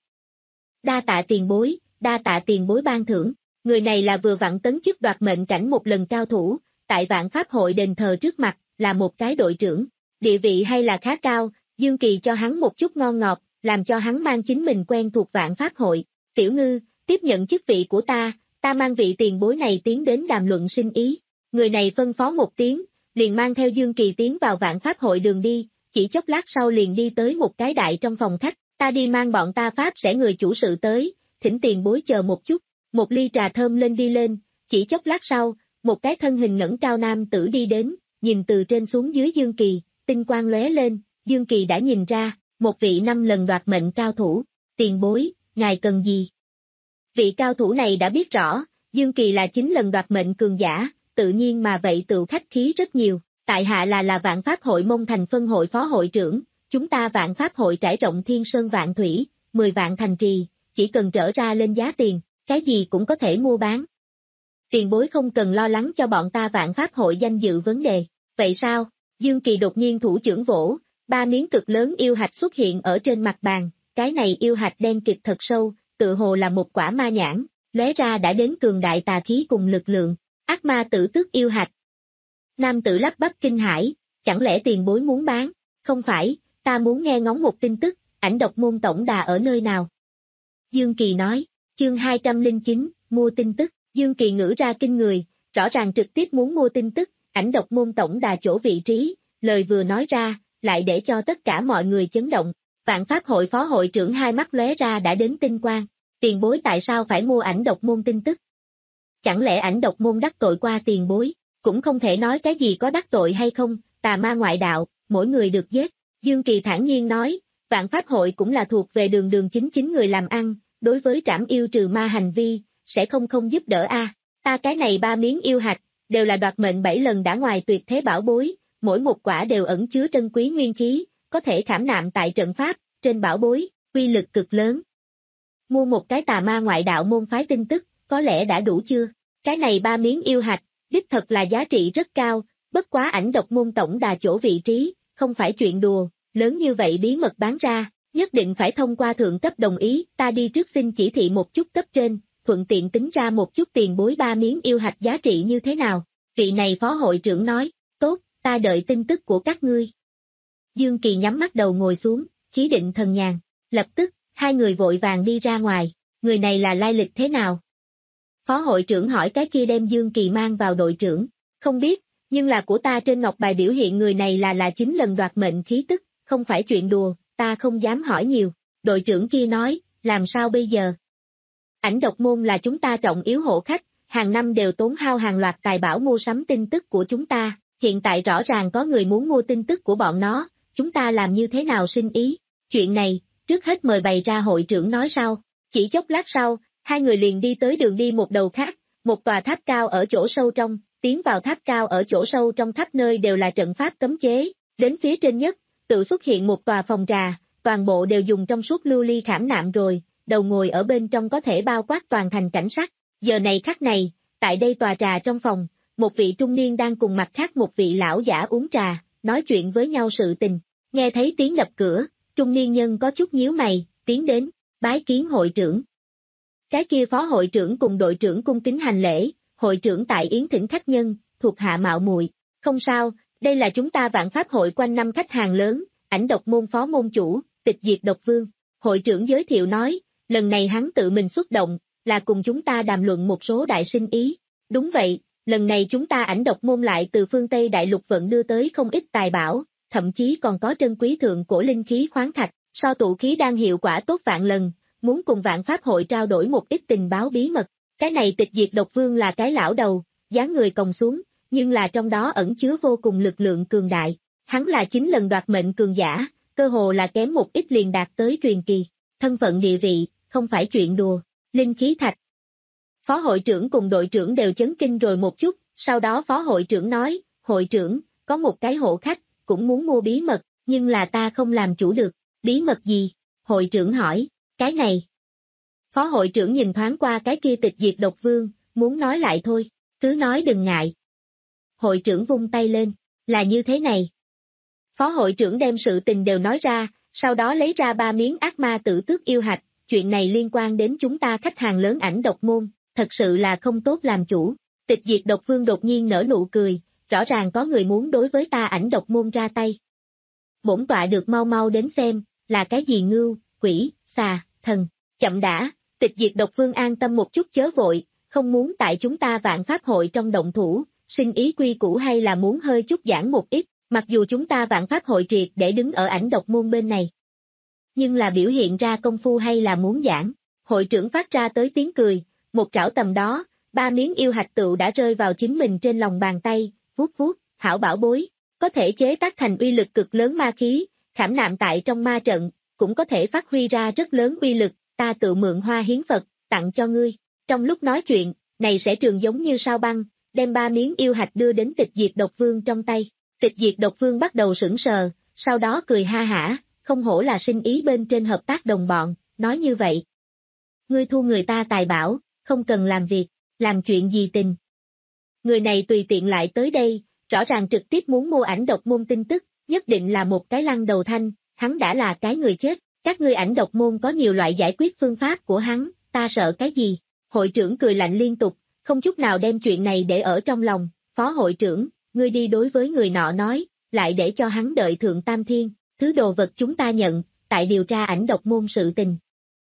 Đa tạ tiền bối, đa tạ tiền bối ban thưởng, người này là vừa vặn tấn chức đoạt mệnh cảnh một lần cao thủ, tại Vạn Pháp Hội đền thờ trước mặt, là một cái đội trưởng, địa vị hay là khá cao, Dương Kỳ cho hắn một chút ngon ngọt, làm cho hắn mang chính mình quen thuộc Vạn Pháp Hội, tiểu ngư, tiếp nhận chức vị của ta, ta mang vị tiền bối này tiến đến đàm luận sinh ý, người này phân phó một tiếng, liền mang theo Dương Kỳ tiến vào Vạn Pháp Hội đường đi, chỉ chốc lát sau liền đi tới một cái đại trong phòng khách, ta đi mang bọn ta Pháp sẽ người chủ sự tới, thỉnh tiền bối chờ một chút, một ly trà thơm lên đi lên, chỉ chốc lát sau, một cái thân hình ngẩng cao nam tử đi đến, nhìn từ trên xuống dưới Dương Kỳ, tinh quang lóe lên, Dương Kỳ đã nhìn ra, một vị năm lần đoạt mệnh cao thủ, tiền bối, ngài cần gì? Vị cao thủ này đã biết rõ, Dương Kỳ là chín lần đoạt mệnh cường giả, tự nhiên mà vậy tự khách khí rất nhiều, tại hạ là là Vạn Pháp Hội Mông Thành phân hội phó hội trưởng, chúng ta Vạn Pháp Hội trải rộng thiên sơn vạn thủy, mười vạn thành trì, chỉ cần trở ra lên giá tiền, cái gì cũng có thể mua bán. Tiền bối không cần lo lắng cho bọn ta Vạn Pháp Hội danh dự vấn đề, vậy sao? Dương Kỳ đột nhiên thủ trưởng vỗ, ba miếng cực lớn yêu hạch xuất hiện ở trên mặt bàn, cái này yêu hạch đen kịt thật sâu, tự hồ là một quả ma nhãn, lóe ra đã đến cường đại tà khí cùng lực lượng, ác ma tử tước yêu hạch. Nam tử lắp bắp kinh hãi, chẳng lẽ tiền bối muốn bán? Không phải, ta muốn nghe ngóng một tin tức, ảnh độc môn tổng đà ở nơi nào? Dương Kỳ nói, chương hai trăm lẻ chín, mua tin tức, Dương Kỳ ngữ ra kinh người, rõ ràng trực tiếp muốn mua tin tức, ảnh độc môn tổng đà chỗ vị trí, lời vừa nói ra, lại để cho tất cả mọi người chấn động. Vạn Pháp hội phó hội trưởng hai mắt lóe ra đã đến tinh quang, tiền bối tại sao phải mua ảnh độc môn tin tức? Chẳng lẽ ảnh độc môn đắc tội qua tiền bối, cũng không thể nói cái gì có đắc tội hay không, tà ma ngoại đạo, mỗi người được giết. Dương Kỳ thản nhiên nói, Vạn Pháp hội cũng là thuộc về đường đường chính chính người làm ăn, đối với trảm yêu trừ ma hành vi, sẽ không không giúp đỡ a. Ta cái này ba miếng yêu hạch, đều là đoạt mệnh bảy lần đã ngoài tuyệt thế bảo bối, mỗi một quả đều ẩn chứa trân quý nguyên khí, có thể khảm nạm tại trận pháp, trên bảo bối, uy lực cực lớn. Mua một cái tà ma ngoại đạo môn phái tin tức, có lẽ đã đủ chưa? Cái này ba miếng yêu hạch, đích thật là giá trị rất cao, bất quá ảnh độc môn tổng đà chỗ vị trí, không phải chuyện đùa, lớn như vậy bí mật bán ra, nhất định phải thông qua thượng cấp đồng ý, ta đi trước xin chỉ thị một chút cấp trên, thuận tiện tính ra một chút tiền bối ba miếng yêu hạch giá trị như thế nào. Vị này phó hội trưởng nói, tốt, ta đợi tin tức của các ngươi. Dương Kỳ nhắm mắt đầu ngồi xuống, khí định thần nhàn, lập tức, hai người vội vàng đi ra ngoài, người này là lai lịch thế nào? Phó hội trưởng hỏi cái kia đem Dương Kỳ mang vào đội trưởng, không biết, nhưng là của ta trên ngọc bài biểu hiện người này là là chín lần đoạt mệnh khí tức, không phải chuyện đùa, ta không dám hỏi nhiều, đội trưởng kia nói, làm sao bây giờ? Ảnh độc môn là chúng ta trọng yếu hộ khách, hàng năm đều tốn hao hàng loạt tài bảo mua sắm tin tức của chúng ta, hiện tại rõ ràng có người muốn mua tin tức của bọn nó, chúng ta làm như thế nào sinh ý? Chuyện này, trước hết mời bày ra hội trưởng nói sau, chỉ chốc lát sau, hai người liền đi tới đường đi một đầu khác, một tòa tháp cao ở chỗ sâu trong, tiến vào tháp cao ở chỗ sâu trong khắp nơi đều là trận pháp cấm chế, đến phía trên nhất, tự xuất hiện một tòa phòng trà, toàn bộ đều dùng trong suốt lưu ly khảm nạm rồi, đầu ngồi ở bên trong có thể bao quát toàn thành cảnh sắc. Giờ này khắc này, tại đây tòa trà trong phòng, một vị trung niên đang cùng mặt khác một vị lão giả uống trà, nói chuyện với nhau sự tình. Nghe thấy tiếng đập cửa, trung niên nhân có chút nhíu mày, tiến đến, bái kiến hội trưởng. Cái kia phó hội trưởng cùng đội trưởng cung kính hành lễ, hội trưởng tại yến thỉnh khách nhân, thuộc hạ mạo muội. Không sao, đây là chúng ta Vạn Pháp hội quanh năm khách hàng lớn, ảnh độc môn phó môn chủ, tịch diệt độc vương. Hội trưởng giới thiệu nói, lần này hắn tự mình xuất động, là cùng chúng ta đàm luận một số đại sinh ý. Đúng vậy, lần này chúng ta ảnh độc môn lại từ phương Tây Đại Lục vận đưa tới không ít tài bảo, thậm chí còn có trân quý thượng cổ linh khí khoáng thạch, so tụ khí đang hiệu quả tốt vạn lần, muốn cùng Vạn Pháp hội trao đổi một ít tình báo bí mật. Cái này tịch diệt độc vương là cái lão đầu, dáng người còng xuống, nhưng là trong đó ẩn chứa vô cùng lực lượng cường đại. Hắn là chín lần đoạt mệnh cường giả, cơ hồ là kém một ít liền đạt tới truyền kỳ. Thân phận địa vị, không phải chuyện đùa. Linh khí thạch. Phó hội trưởng cùng đội trưởng đều chấn kinh rồi một chút, sau đó phó hội trưởng nói, hội trưởng, có một cái hộ khách, cũng muốn mua bí mật, nhưng là ta không làm chủ được. Bí mật gì? Hội trưởng hỏi, cái này. Phó hội trưởng nhìn thoáng qua cái kia tịch diệt độc vương, muốn nói lại thôi, cứ nói đừng ngại. Hội trưởng vung tay lên, là như thế này. Phó hội trưởng đem sự tình đều nói ra, sau đó lấy ra ba miếng ác ma tử tước yêu hạch, chuyện này liên quan đến chúng ta khách hàng lớn ảnh độc môn, thật sự là không tốt làm chủ. Tịch diệt độc vương đột nhiên nở nụ cười, rõ ràng có người muốn đối với ta ảnh độc môn ra tay. Bổn tọa được mau mau đến xem, là cái gì ngưu, quỷ, xà, thần, chậm đã, tịch diệt độc vương an tâm một chút chớ vội, không muốn tại chúng ta Vạn Pháp hội trong động thủ, sinh ý quy củ hay là muốn hơi chút giãn một ít, mặc dù chúng ta Vạn Pháp hội triệt để đứng ở ảnh độc môn bên này. Nhưng là biểu hiện ra công phu hay là muốn giãn, hội trưởng phát ra tới tiếng cười, một trảo tầm đó, ba miếng yêu hạch tựu đã rơi vào chính mình trên lòng bàn tay, vuốt vuốt, hảo bảo bối, có thể chế tác thành uy lực cực lớn ma khí, khảm nạm tại trong ma trận, cũng có thể phát huy ra rất lớn uy lực, ta tự mượn hoa hiến Phật, tặng cho ngươi. Trong lúc nói chuyện, này sẽ trường giống như sao băng, đem ba miếng yêu hạch đưa đến tịch diệt độc vương trong tay. Tịch diệt độc vương bắt đầu sững sờ, sau đó cười ha hả, không hổ là sinh ý bên trên hợp tác đồng bọn, nói như vậy. Ngươi thu người ta tài bảo, không cần làm việc, làm chuyện gì tình. Người này tùy tiện lại tới đây, rõ ràng trực tiếp muốn mua ảnh độc môn tin tức, nhất định là một cái lăng đầu thanh, hắn đã là cái người chết, các ngươi ảnh độc môn có nhiều loại giải quyết phương pháp của hắn, ta sợ cái gì? Hội trưởng cười lạnh liên tục, không chút nào đem chuyện này để ở trong lòng. Phó hội trưởng, ngươi đi đối với người nọ nói, lại để cho hắn đợi thượng tam thiên, thứ đồ vật chúng ta nhận, tại điều tra ảnh độc môn sự tình.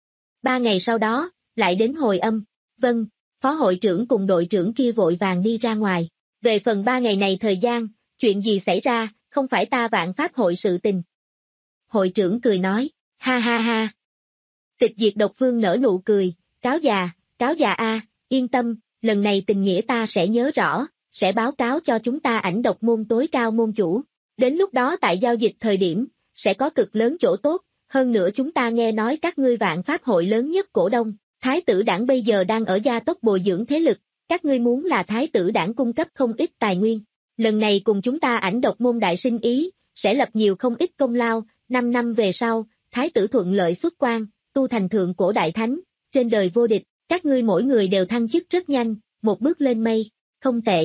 Ba ngày sau đó, lại đến hồi âm. Vâng, phó hội trưởng cùng đội trưởng kia vội vàng đi ra ngoài. Về phần ba ngày này thời gian, chuyện gì xảy ra, không phải ta Vạn Pháp hội sự tình. Hội trưởng cười nói, ha ha ha. Tịch diệt độc vương nở nụ cười, cáo già, cáo già a, yên tâm, lần này tình nghĩa ta sẽ nhớ rõ, sẽ báo cáo cho chúng ta ảnh độc môn tối cao môn chủ. Đến lúc đó tại giao dịch thời điểm, sẽ có cực lớn chỗ tốt, hơn nữa chúng ta nghe nói các ngươi Vạn Pháp hội lớn nhất cổ đông, Thái tử đảng bây giờ đang ở gia tốc bồi dưỡng thế lực, các ngươi muốn là Thái tử đảng cung cấp không ít tài nguyên. Lần này cùng chúng ta ảnh độc môn đại sinh ý, sẽ lập nhiều không ít công lao, năm năm về sau, Thái tử thuận lợi xuất quan, tu thành thượng cổ đại thánh, trên đời vô địch, các ngươi mỗi người đều thăng chức rất nhanh, một bước lên mây, không tệ.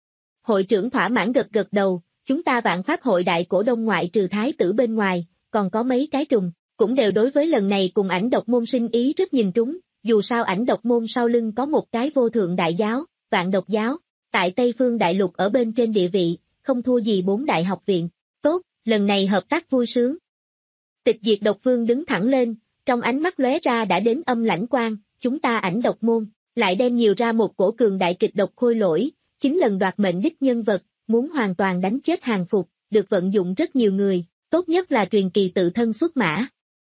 Hội trưởng thỏa mãn gật gật đầu, chúng ta Vạn Pháp hội đại cổ đông ngoại trừ Thái tử bên ngoài, còn có mấy cái trùng, cũng đều đối với lần này cùng ảnh độc môn sinh ý rất nhìn trúng, dù sao ảnh độc môn sau lưng có một cái vô thượng đại giáo, Vạn Độc giáo, tại Tây Phương Đại Lục ở bên trên địa vị, không thua gì bốn đại học viện, tốt, lần này hợp tác vui sướng. Tịch diệt độc vương đứng thẳng lên, trong ánh mắt lóe ra đã đến âm lãnh quang, chúng ta ảnh độc môn, lại đem nhiều ra một cổ cường đại kịch độc khôi lỗi, chính lần đoạt mệnh đích nhân vật, muốn hoàn toàn đánh chết hàng phục, được vận dụng rất nhiều người, tốt nhất là truyền kỳ tự thân xuất mã.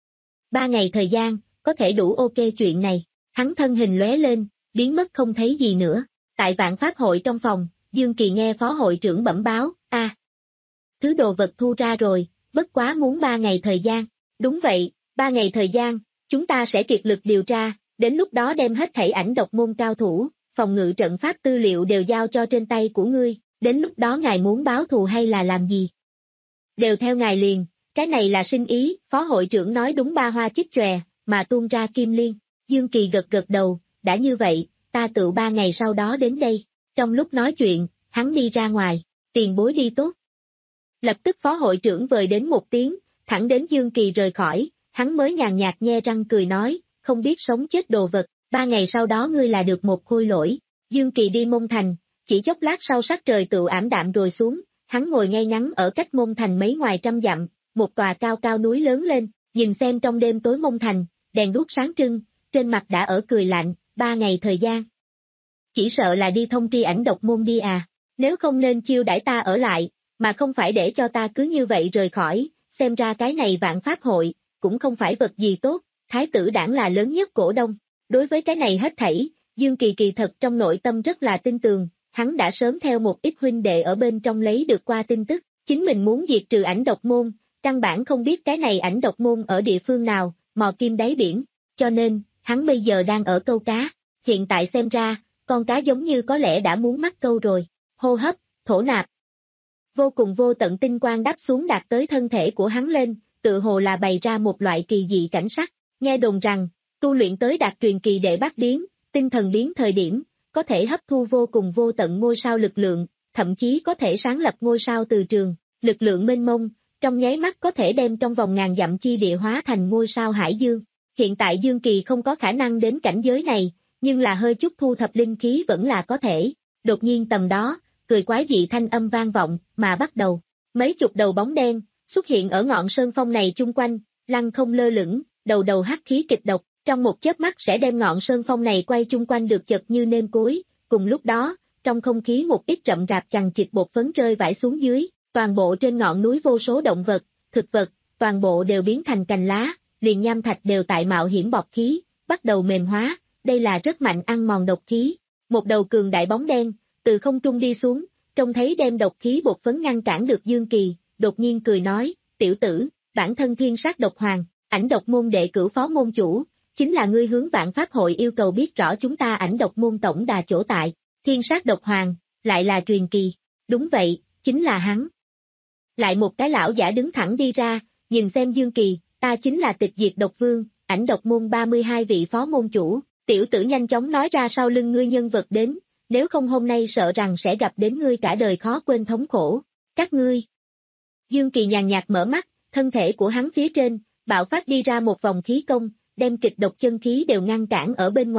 Ba ngày thời gian, có thể đủ ok chuyện này, hắn thân hình lóe lên, biến mất không thấy gì nữa. Tại Vạn Pháp hội trong phòng, Dương Kỳ nghe phó hội trưởng bẩm báo, a, à, thứ đồ vật thu ra rồi, bất quá muốn ba ngày thời gian. Đúng vậy, ba ngày thời gian, chúng ta sẽ kiệt lực điều tra, đến lúc đó đem hết thảy ảnh độc môn cao thủ, phòng ngự trận pháp tư liệu đều giao cho trên tay của ngươi, đến lúc đó ngài muốn báo thù hay là làm gì? Đều theo ngài liền, cái này là sinh ý, phó hội trưởng nói đúng ba hoa chích chòe, mà tuôn ra kim liên. Dương Kỳ gật gật đầu, đã như vậy, ta tự ba ngày sau đó đến đây. Trong lúc nói chuyện, hắn đi ra ngoài, tiền bối đi tốt. Lập tức phó hội trưởng vời đến một tiếng, thẳng đến Dương Kỳ rời khỏi, hắn mới nhàn nhạt nhe răng cười nói, không biết sống chết đồ vật, ba ngày sau đó ngươi là được một khôi lỗi. Dương Kỳ đi Môn Thành, chỉ chốc lát sau sắc trời tự ảm đạm rồi xuống, hắn ngồi ngay ngắn ở cách Môn Thành mấy ngoài trăm dặm, một tòa cao cao núi lớn lên, nhìn xem trong đêm tối Môn Thành, đèn đuốc sáng trưng, trên mặt đã ở cười lạnh, ba ngày thời gian. Chỉ sợ là đi thông tri ảnh độc môn đi à, nếu không nên chiêu đãi ta ở lại, mà không phải để cho ta cứ như vậy rời khỏi, xem ra cái này Vạn Pháp hội, cũng không phải vật gì tốt, Thái tử đảng là lớn nhất cổ đông. Đối với cái này hết thảy, Dương Kỳ kỳ thật trong nội tâm rất là tin tường, hắn đã sớm theo một ít huynh đệ ở bên trong lấy được qua tin tức, chính mình muốn diệt trừ ảnh độc môn, căn bản không biết cái này ảnh độc môn ở địa phương nào, mò kim đáy biển, cho nên, hắn bây giờ đang ở câu cá, hiện tại xem ra, con cá giống như có lẽ đã muốn mắc câu rồi, hô hấp, thổ nạp. Vô cùng vô tận tinh quang đáp xuống đạt tới thân thể của hắn lên, tự hồ là bày ra một loại kỳ dị cảnh sắc, nghe đồn rằng, tu luyện tới đạt truyền kỳ đệ bát biến, tinh thần biến thời điểm, có thể hấp thu vô cùng vô tận ngôi sao lực lượng, thậm chí có thể sáng lập ngôi sao từ trường, lực lượng mênh mông, trong nháy mắt có thể đem trong vòng ngàn dặm chi địa hóa thành ngôi sao hải dương. Hiện tại Dương Kỳ không có khả năng đến cảnh giới này, nhưng là hơi chút thu thập linh khí vẫn là có thể. Đột nhiên tầm đó, cười quái dị thanh âm vang vọng, mà bắt đầu. Mấy chục đầu bóng đen, xuất hiện ở ngọn sơn phong này chung quanh, lăng không lơ lửng, đầu đầu hắc khí kịch độc, trong một chớp mắt sẽ đem ngọn sơn phong này quay chung quanh được chật như nêm cối. Cùng lúc đó, trong không khí một ít rậm rạp chằng chịt bột phấn rơi vãi xuống dưới, toàn bộ trên ngọn núi vô số động vật, thực vật, toàn bộ đều biến thành cành lá, liền nham thạch đều tại mạo hiểm bọt khí, bắt đầu mềm hóa, đây là rất mạnh ăn mòn độc khí. Một đầu cường đại bóng đen, từ không trung đi xuống, trông thấy đem độc khí bột phấn ngăn cản được Dương Kỳ, đột nhiên cười nói, tiểu tử, bản thân thiên sát độc hoàng, ảnh độc môn đệ cửu phó môn chủ, chính là ngươi hướng Vạn Pháp hội yêu cầu biết rõ chúng ta ảnh độc môn tổng đà chỗ tại, thiên sát độc hoàng, lại là truyền kỳ, đúng vậy, chính là hắn. Lại một cái lão giả đứng thẳng đi ra, nhìn xem Dương Kỳ, ta chính là tịch diệt độc vương, ảnh độc môn ba mươi hai vị phó môn chủ, tiểu tử nhanh chóng nói ra sau lưng ngươi nhân vật đến, nếu không hôm nay sợ rằng sẽ gặp đến ngươi cả đời khó quên thống khổ, các ngươi. Dương Kỳ nhàn nhạt mở mắt, thân thể của hắn phía trên, bạo phát đi ra một vòng khí công, đem kịch độc chân khí đều ngăn cản ở bên ngoài,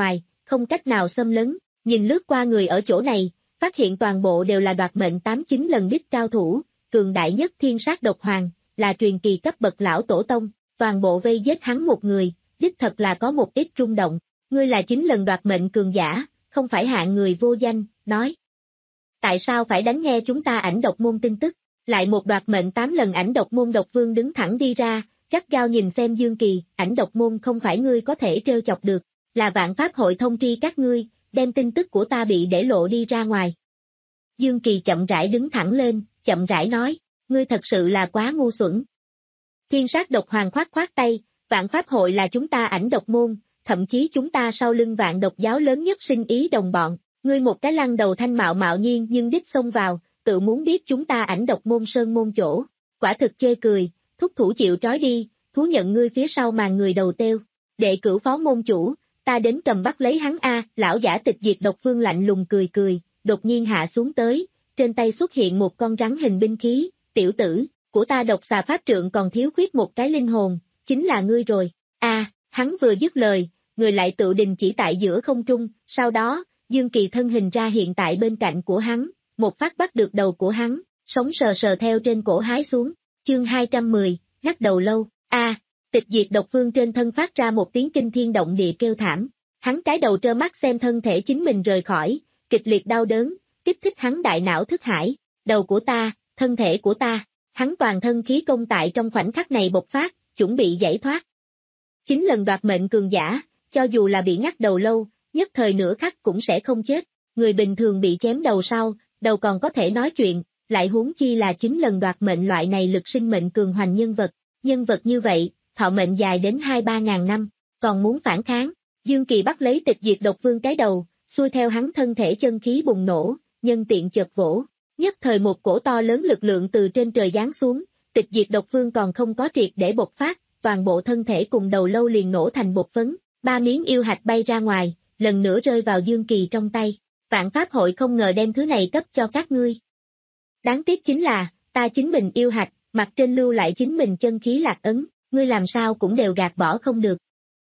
không cách nào xâm lấn, nhìn lướt qua người ở chỗ này, phát hiện toàn bộ đều là đoạt mệnh tám chín lần đích cao thủ, cường đại nhất thiên sát độc hoàng, là truyền kỳ cấp bậc lão tổ tông, toàn bộ vây giết hắn một người, đích thật là có một ít rung động, ngươi là chín lần đoạt mệnh cường giả, không phải hạng người vô danh, nói. Tại sao phải đánh nghe chúng ta ảnh độc môn tin tức, lại một đoạt mệnh tám lần ảnh độc môn độc vương đứng thẳng đi ra, gắt gao nhìn xem Dương Kỳ, ảnh độc môn không phải ngươi có thể trêu chọc được, là vạn pháp hội thông tri các ngươi, đem tin tức của ta bị để lộ đi ra ngoài. Dương Kỳ chậm rãi đứng thẳng lên, chậm rãi nói, ngươi thật sự là quá ngu xuẩn. Thiên sát độc hoàng khoát khoát tay, vạn pháp hội là chúng ta ảnh độc môn, thậm chí chúng ta sau lưng vạn độc giáo lớn nhất sinh ý đồng bọn, ngươi một cái lăng đầu thanh mạo mạo nhiên nhưng đích xông vào, tự muốn biết chúng ta ảnh độc môn sơn môn chỗ, quả thực chê cười, thúc thủ chịu trói đi, thú nhận ngươi phía sau màn người đầu têu, đệ cửu phó môn chủ, ta đến cầm bắt lấy hắn a, lão giả tịch diệt độc vương lạnh lùng cười cười, đột nhiên hạ xuống tới, trên tay xuất hiện một con rắn hình binh khí, tiểu tử, của ta độc xà pháp trượng còn thiếu khuyết một cái linh hồn, chính là ngươi rồi, a, hắn vừa dứt lời, người lại tự đình chỉ tại giữa không trung, sau đó, Dương Kỳ thân hình ra hiện tại bên cạnh của hắn, một phát bắt được đầu của hắn, sống sờ sờ theo trên cổ hái xuống, chương hai trăm mười, ngắt đầu lâu, a, tịch diệt độc vương trên thân phát ra một tiếng kinh thiên động địa kêu thảm, hắn cái đầu trơ mắt xem thân thể chính mình rời khỏi, kịch liệt đau đớn, kích thích hắn đại não thức hải, đầu của ta, thân thể của ta, hắn toàn thân khí công tại trong khoảnh khắc này bộc phát, chuẩn bị giải thoát. Chín lần đoạt mệnh cường giả, cho dù là bị ngắt đầu lâu, nhất thời nửa khắc cũng sẽ không chết, người bình thường bị chém đầu sau, đầu còn có thể nói chuyện, lại huống chi là chín lần đoạt mệnh loại này lực sinh mệnh cường hoành nhân vật, nhân vật như vậy, thọ mệnh dài đến hai ba ngàn năm, còn muốn phản kháng, Dương Kỳ bắt lấy tịch diệt độc vương cái đầu, xuôi theo hắn thân thể chân khí bùng nổ, nhân tiện chợt vỗ, nhất thời một cổ to lớn lực lượng từ trên trời giáng xuống, tịch diệt độc vương còn không có triệt để bộc phát, toàn bộ thân thể cùng đầu lâu liền nổ thành bột phấn, ba miếng yêu hạch bay ra ngoài, lần nữa rơi vào Dương Kỳ trong tay, vạn pháp hội không ngờ đem thứ này cấp cho các ngươi. Đáng tiếc chính là, ta chính mình yêu hạch, mặt trên lưu lại chính mình chân khí lạc ấn, ngươi làm sao cũng đều gạt bỏ không được.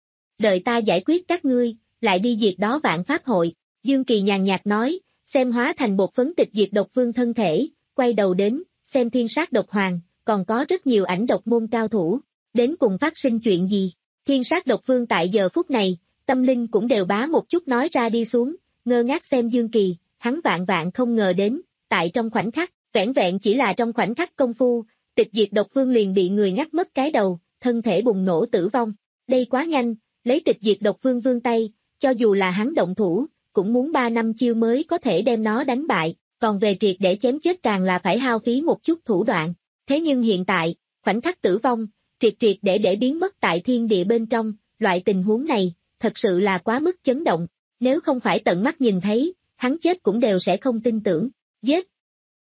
Đợi ta giải quyết các ngươi, lại đi diệt đó vạn pháp hội, Dương Kỳ nhàn nhạt nói, xem hóa thành bột phấn tịch diệt độc vương thân thể, quay đầu đến, xem thiên sát độc hoàng, còn có rất nhiều ảnh độc môn cao thủ, đến cùng phát sinh chuyện gì, thiên sát độc vương tại giờ phút này, tâm linh cũng đều bá một chút nói ra đi xuống, ngơ ngác xem Dương Kỳ, hắn vạn vạn không ngờ đến, tại trong khoảnh khắc, vẻn vẹn chỉ là trong khoảnh khắc công phu, tịch diệt độc vương liền bị người ngắt mất cái đầu, thân thể bùng nổ tử vong, đây quá nhanh, lấy tịch diệt độc vương vương tay, cho dù là hắn động thủ, cũng muốn ba năm chiêu mới có thể đem nó đánh bại, còn về triệt để chém chết càng là phải hao phí một chút thủ đoạn, thế nhưng hiện tại, khoảnh khắc tử vong, triệt triệt để để biến mất tại thiên địa bên trong, loại tình huống này, thật sự là quá mức chấn động, nếu không phải tận mắt nhìn thấy, hắn chết cũng đều sẽ không tin tưởng, giết.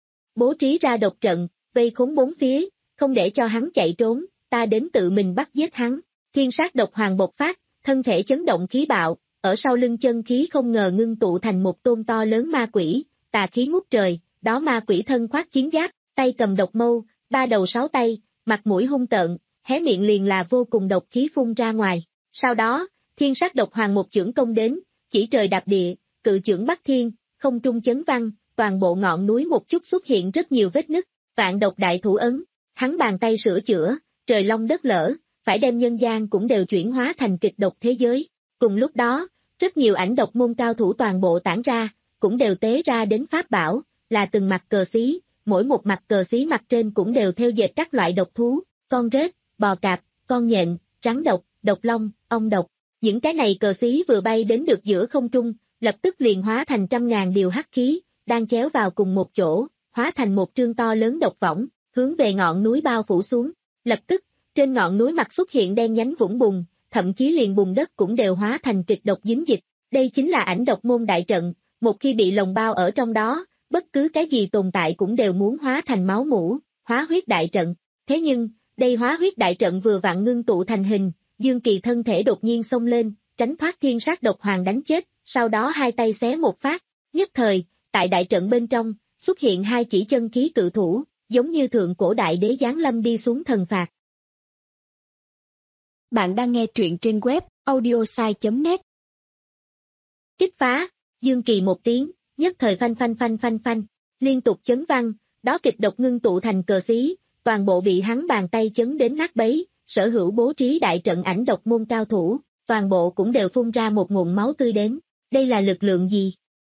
Bố trí ra độc trận, vây khốn bốn phía, không để cho hắn chạy trốn, ta đến tự mình bắt giết hắn, thiên sát độc hoàng bộc phát, thân thể chấn động khí bạo, ở sau lưng chân khí không ngờ ngưng tụ thành một tôn to lớn ma quỷ, tà khí ngút trời, đó ma quỷ thân khoác chiến giáp, tay cầm độc mâu, ba đầu sáu tay, mặt mũi hung tợn, hé miệng liền là vô cùng độc khí phun ra ngoài, sau đó, thiên sát độc hoàng một chưởng công đến, chỉ trời đạp địa, cự chưởng bắt thiên, không trung chấn vang, toàn bộ ngọn núi một chút xuất hiện rất nhiều vết nứt, vạn độc đại thủ ấn, hắn bàn tay sửa chữa, trời long đất lở, phải đem nhân gian cũng đều chuyển hóa thành kịch độc thế giới. Cùng lúc đó, rất nhiều ảnh độc môn cao thủ toàn bộ tản ra, cũng đều tế ra đến pháp bảo, là từng mặt cờ xí, mỗi một mặt cờ xí mặt trên cũng đều theo dệt các loại độc thú, con rết, bò cạp, con nhện, rắn độc, độc long, ong độc. Những cái này cờ xí vừa bay đến được giữa không trung, lập tức liền hóa thành trăm ngàn điều hắc khí, đang chéo vào cùng một chỗ, hóa thành một trương to lớn độc võng, hướng về ngọn núi bao phủ xuống. Lập tức, trên ngọn núi mặt xuất hiện đen nhánh vũng bùn, thậm chí liền bùn đất cũng đều hóa thành kịch độc dính dịch. Đây chính là ảnh độc môn đại trận, một khi bị lồng bao ở trong đó, bất cứ cái gì tồn tại cũng đều muốn hóa thành máu mủ, hóa huyết đại trận. Thế nhưng, đây hóa huyết đại trận vừa vặn ngưng tụ thành hình, Dương Kỳ thân thể đột nhiên xông lên, tránh thoát thiên sát độc hoàng đánh chết, sau đó hai tay xé một phát, nhất thời, tại đại trận bên trong, xuất hiện hai chỉ chân khí cự thủ, giống như thượng cổ đại đế giáng lâm đi xuống thần phạt. Bạn đang nghe truyện trên web audiosai chấm net kích phá, Dương Kỳ một tiếng, nhất thời phanh phanh phanh phanh phanh, liên tục chấn văng, đó kịch độc ngưng tụ thành cờ xí, toàn bộ bị hắn bàn tay chấn đến nát bấy, sở hữu bố trí đại trận ảnh độc môn cao thủ, toàn bộ cũng đều phun ra một nguồn máu tươi đến, đây là lực lượng gì?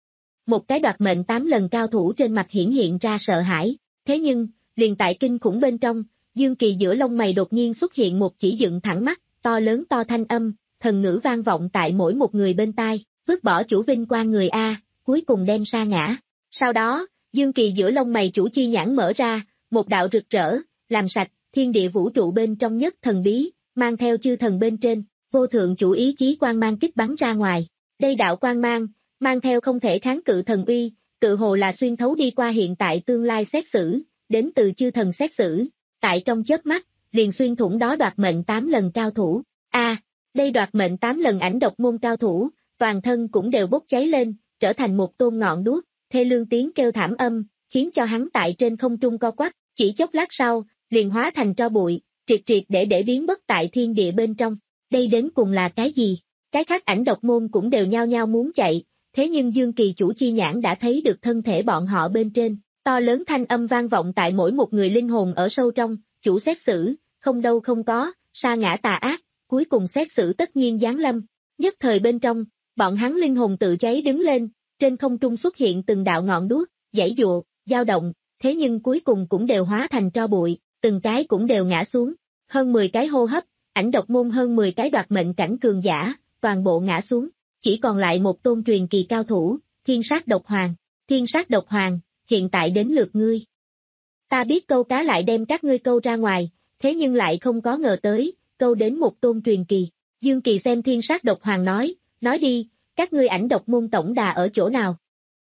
Một cái đoạt mệnh tám lần cao thủ trên mặt hiển hiện ra sợ hãi, thế nhưng, liền tại kinh khủng bên trong, Dương Kỳ giữa lông mày đột nhiên xuất hiện một chỉ dựng thẳng mắt, to lớn to thanh âm, thần ngữ vang vọng tại mỗi một người bên tai, vứt bỏ chủ vinh quang người A, cuối cùng đem sa ngã. Sau đó, Dương Kỳ giữa lông mày chủ chi nhãn mở ra, một đạo rực rỡ, làm sạch, thiên địa vũ trụ bên trong nhất thần bí, mang theo chư thần bên trên, vô thượng chủ ý chí quang mang kích bắn ra ngoài. Đây đạo quang mang, mang theo không thể kháng cự thần uy, tự hồ là xuyên thấu đi qua hiện tại tương lai xét xử, đến từ chư thần xét xử, tại trong chớp mắt, liền xuyên thủng đó đoạt mệnh tám lần cao thủ. A, à, đây đoạt mệnh tám lần ảnh độc môn cao thủ, toàn thân cũng đều bốc cháy lên, trở thành một tôn ngọn đuốc, thê lương tiếng kêu thảm âm, khiến cho hắn tại trên không trung co quắp, chỉ chốc lát sau, liền hóa thành tro bụi, triệt triệt để để biến mất tại thiên địa bên trong. Đây đến cùng là cái gì? Cái khác ảnh độc môn cũng đều nhao nhao muốn chạy, thế nhưng Dương Kỳ chủ chi nhãn đã thấy được thân thể bọn họ bên trên, to lớn thanh âm vang vọng tại mỗi một người linh hồn ở sâu trong, chủ xét xử, không đâu không có, sa ngã tà ác, cuối cùng xét xử tất nhiên giáng lâm. Nhất thời bên trong, bọn hắn linh hồn tự cháy đứng lên, trên không trung xuất hiện từng đạo ngọn đuốc, giãy giụa, dao động, thế nhưng cuối cùng cũng đều hóa thành tro bụi, từng cái cũng đều ngã xuống. Hơn mười cái hô hấp, ảnh độc môn hơn mười cái đoạt mệnh cảnh cường giả, toàn bộ ngã xuống, chỉ còn lại một tôn truyền kỳ cao thủ, Thiên Sát Độc Hoàng. Thiên Sát Độc Hoàng, hiện tại đến lượt ngươi. Ta biết câu cá lại đem các ngươi câu ra ngoài, thế nhưng lại không có ngờ tới, câu đến một tôn truyền kỳ. Dương Kỳ xem Thiên Sát Độc Hoàng nói, nói đi, các ngươi ảnh độc môn tổng đà ở chỗ nào?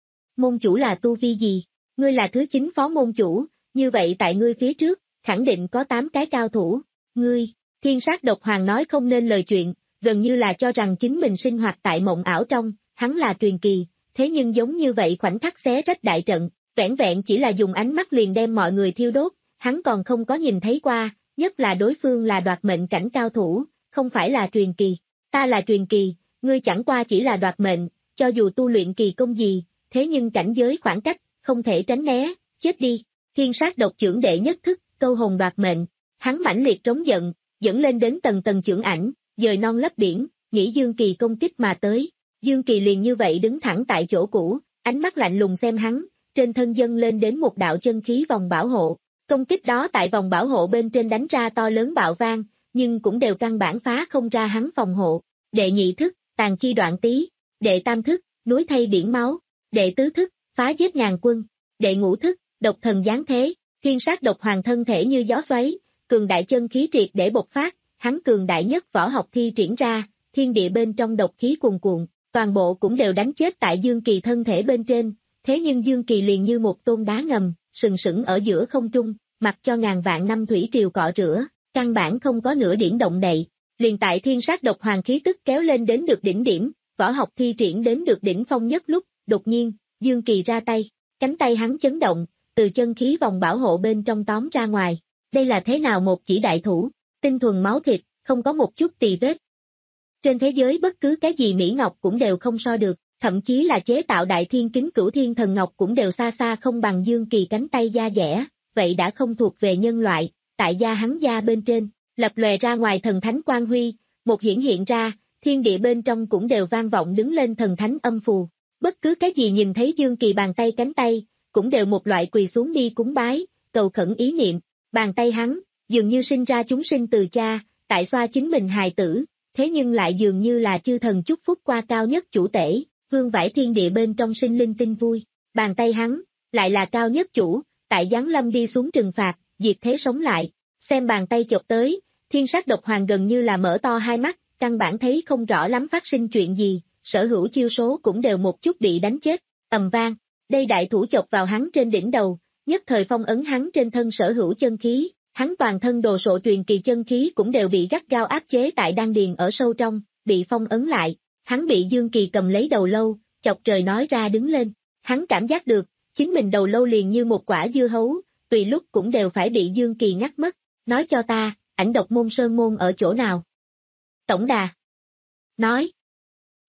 Môn chủ là tu vi gì? Ngươi là thứ chín phó môn chủ, như vậy tại ngươi phía trước, khẳng định có tám cái cao thủ. Ngươi, Thiên Sát Độc Hoàng nói không nên lời chuyện, gần như là cho rằng chính mình sinh hoạt tại mộng ảo trong, hắn là truyền kỳ, thế nhưng giống như vậy khoảnh khắc xé rách đại trận, vẻn vẹn chỉ là dùng ánh mắt liền đem mọi người thiêu đốt, hắn còn không có nhìn thấy qua, nhất là đối phương là đoạt mệnh cảnh cao thủ, không phải là truyền kỳ. Ta là truyền kỳ, ngươi chẳng qua chỉ là đoạt mệnh, cho dù tu luyện kỳ công gì, thế nhưng cảnh giới khoảng cách, không thể tránh né, chết đi. Thiên Sát Độc Chưởng đệ nhất thức, câu hồn đoạt mệnh, hắn mãnh liệt trống giận, dẫn lên đến tầng tầng chưởng ảnh, dời non lấp biển, nghĩ Dương Kỳ công kích mà tới. Dương Kỳ liền như vậy đứng thẳng tại chỗ cũ, ánh mắt lạnh lùng xem hắn, trên thân dâng lên đến một đạo chân khí vòng bảo hộ. Công kích đó tại vòng bảo hộ bên trên đánh ra to lớn bạo vang, nhưng cũng đều căn bản phá không ra hắn phòng hộ. Đệ nhị thức, tàn chi đoạn tí. Đệ tam thức, núi thay biển máu. Đệ tứ thức, phá giết ngàn quân. Đệ ngũ thức, độc thần giáng thế. Thiên Sát Độc Hoàng thân thể như gió xoáy, cường đại chân khí triệt để bộc phát, hắn cường đại nhất võ học thi triển ra, thiên địa bên trong độc khí cuồn cuộn, toàn bộ cũng đều đánh chết tại Dương Kỳ thân thể bên trên, thế nhưng Dương Kỳ liền như một tôn đá ngầm, sừng sững ở giữa không trung, mặc cho ngàn vạn năm thủy triều cọ rửa, căn bản không có nửa điểm động đậy. Liền tại Thiên Sát Độc Hoàng khí tức kéo lên đến được đỉnh điểm, võ học thi triển đến được đỉnh phong nhất lúc, đột nhiên, Dương Kỳ ra tay, cánh tay hắn chấn động, từ chân khí vòng bảo hộ bên trong tóm ra ngoài. Đây là thế nào một chỉ đại thủ, tinh thuần máu thịt, không có một chút tì vết. Trên thế giới bất cứ cái gì mỹ ngọc cũng đều không so được, thậm chí là chế tạo đại thiên kính cửu thiên thần ngọc cũng đều xa xa không bằng Dương Kỳ cánh tay da dẻ, vậy đã không thuộc về nhân loại, tại da hắn da bên trên, lập lòe ra ngoài thần thánh quang huy, một hiển hiện ra, thiên địa bên trong cũng đều vang vọng đứng lên thần thánh âm phù. Bất cứ cái gì nhìn thấy Dương Kỳ bàn tay cánh tay, cũng đều một loại quỳ xuống đi cúng bái, cầu khẩn ý niệm, bàn tay hắn, dường như sinh ra chúng sinh từ cha, tại xoa chính mình hài tử, thế nhưng lại dường như là chư thần chúc phúc qua cao nhất chủ tể, vương vãi thiên địa bên trong sinh linh tinh vui, bàn tay hắn, lại là cao nhất chủ, tại giáng lâm đi xuống trừng phạt, diệt thế sống lại, xem bàn tay chộp tới, Thiên Sát Độc Hoàng gần như là mở to hai mắt, căn bản thấy không rõ lắm phát sinh chuyện gì, sở hữu chiêu số cũng đều một chút bị đánh chết, ầm vang, đây đại thủ chộp vào hắn trên đỉnh đầu, nhất thời phong ấn hắn trên thân sở hữu chân khí, hắn toàn thân đồ sộ truyền kỳ chân khí cũng đều bị gắt gao áp chế tại đan điền ở sâu trong, bị phong ấn lại, hắn bị Dương Kỳ cầm lấy đầu lâu, chọc trời nói ra đứng lên, hắn cảm giác được, chính mình đầu lâu liền như một quả dưa hấu, tùy lúc cũng đều phải bị Dương Kỳ ngắt mất, nói cho ta, ảnh độc môn sơn môn ở chỗ nào? Tổng đà. Nói.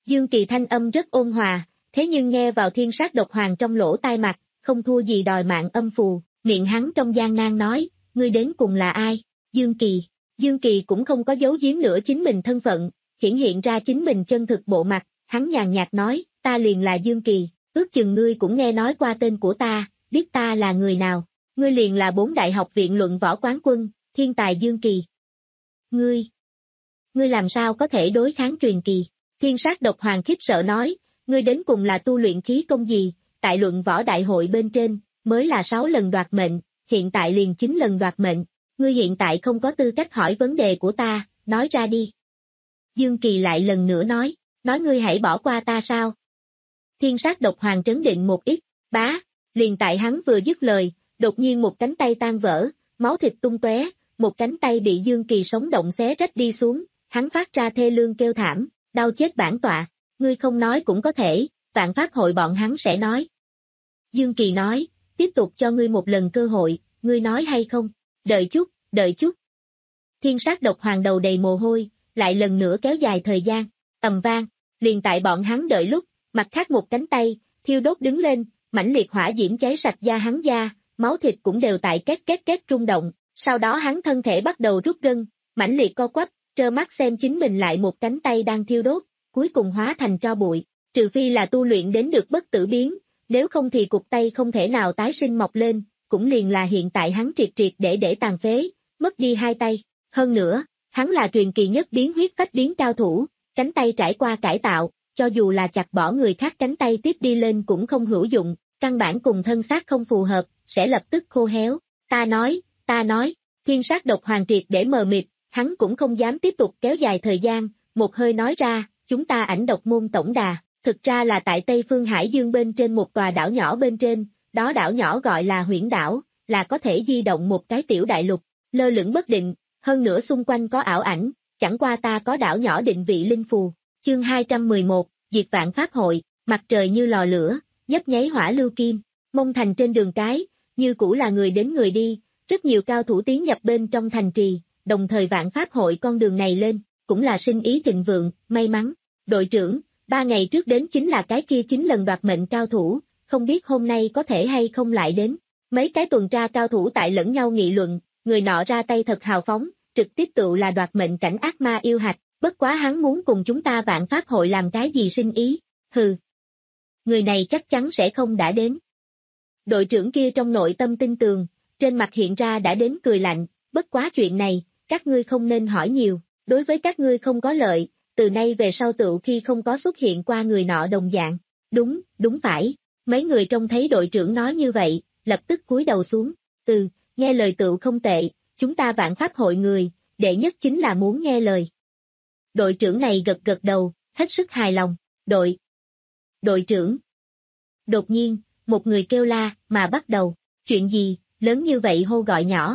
Dương Kỳ thanh âm rất ôn hòa, thế nhưng nghe vào thiên sát độc hoàng trong lỗ tai mặt, không thua gì đòi mạng âm phù, miệng hắn trong gian nan nói, ngươi đến cùng là ai? Dương Kỳ. Dương Kỳ cũng không có giấu giếm nữa chính mình thân phận, hiển hiện ra chính mình chân thực bộ mặt, hắn nhàn nhạt nói, ta liền là Dương Kỳ, ước chừng ngươi cũng nghe nói qua tên của ta, biết ta là người nào, ngươi liền là bốn đại học viện luận võ quán quân, thiên tài Dương Kỳ. Ngươi, ngươi làm sao có thể đối kháng truyền kỳ? Thiên sát độc hoàng khiếp sợ nói, ngươi đến cùng là tu luyện khí công gì, tại luận võ đại hội bên trên, mới là sáu lần đoạt mệnh, hiện tại liền chín lần đoạt mệnh, ngươi hiện tại không có tư cách hỏi vấn đề của ta, nói ra đi. Dương Kỳ lại lần nữa nói, nói ngươi hãy bỏ qua ta sao? Thiên sát độc hoàng trấn định một ít, bá, liền tại hắn vừa dứt lời, đột nhiên một cánh tay tan vỡ, máu thịt tung tóe, một cánh tay bị Dương Kỳ sống động xé rách đi xuống, hắn phát ra thê lương kêu thảm, đau chết bản tọa, ngươi không nói cũng có thể, vạn pháp hội bọn hắn sẽ nói. Dương Kỳ nói, tiếp tục cho ngươi một lần cơ hội, ngươi nói hay không? Đợi chút, đợi chút. Thiên sát độc hoàng đầu đầy mồ hôi, lại lần nữa kéo dài thời gian, ầm vang, liền tại bọn hắn đợi lúc, mặt khác một cánh tay, thiêu đốt đứng lên, mãnh liệt hỏa diễm cháy sạch da hắn da, máu thịt cũng đều tại két két két rung động, sau đó hắn thân thể bắt đầu rút gân, mãnh liệt co quắp, trơ mắt xem chính mình lại một cánh tay đang thiêu đốt, cuối cùng hóa thành tro bụi, trừ phi là tu luyện đến được bất tử biến, nếu không thì cục tay không thể nào tái sinh mọc lên, cũng liền là hiện tại hắn triệt triệt để để tàn phế, mất đi hai tay, hơn nữa, hắn là truyền kỳ nhất biến huyết phách biến cao thủ, cánh tay trải qua cải tạo, cho dù là chặt bỏ người khác cánh tay tiếp đi lên cũng không hữu dụng, căn bản cùng thân xác không phù hợp, sẽ lập tức khô héo, ta nói, ta nói, thiên sát độc hoàng triệt để mờ mịt, hắn cũng không dám tiếp tục kéo dài thời gian, một hơi nói ra, chúng ta ảnh độc môn tổng đà, thực ra là tại Tây Phương Hải Dương bên trên một tòa đảo nhỏ bên trên, đó đảo nhỏ gọi là Huyễn đảo, là có thể di động một cái tiểu đại lục, lơ lửng bất định, hơn nữa xung quanh có ảo ảnh, chẳng qua ta có đảo nhỏ định vị linh phù. Chương hai trăm mười một, Diệt Vạn Pháp Hội, mặt trời như lò lửa, nhấp nháy hỏa lưu kim, Mông Thành trên đường cái, như cũ là người đến người đi, rất nhiều cao thủ tiến nhập bên trong thành trì, đồng thời Vạn Pháp Hội con đường này lên, cũng là sinh ý thịnh vượng, may mắn. Đội trưởng, ba ngày trước đến chính là cái kia chín lần đoạt mệnh cao thủ, không biết hôm nay có thể hay không lại đến. Mấy cái tuần tra cao thủ tại lẫn nhau nghị luận, người nọ ra tay thật hào phóng, trực tiếp tự là đoạt mệnh cảnh ác ma yêu hạch, bất quá hắn muốn cùng chúng ta Vạn Pháp Hội làm cái gì sinh ý, hừ. Người này chắc chắn sẽ không đã đến. Đội trưởng kia trong nội tâm tin tường, trên mặt hiện ra đã đến cười lạnh, bất quá chuyện này, các ngươi không nên hỏi nhiều, đối với các ngươi không có lợi, từ nay về sau tựu khi không có xuất hiện qua người nọ đồng dạng. Đúng, đúng phải, mấy người trông thấy đội trưởng nói như vậy, lập tức cúi đầu xuống, từ, nghe lời tựu không tệ, chúng ta Vạn Pháp Hội người, đệ nhất chính là muốn nghe lời. Đội trưởng này gật gật đầu, hết sức hài lòng, đội, đội trưởng. Đột nhiên, một người kêu la, mà bắt đầu, chuyện gì, lớn như vậy hô gọi nhỏ.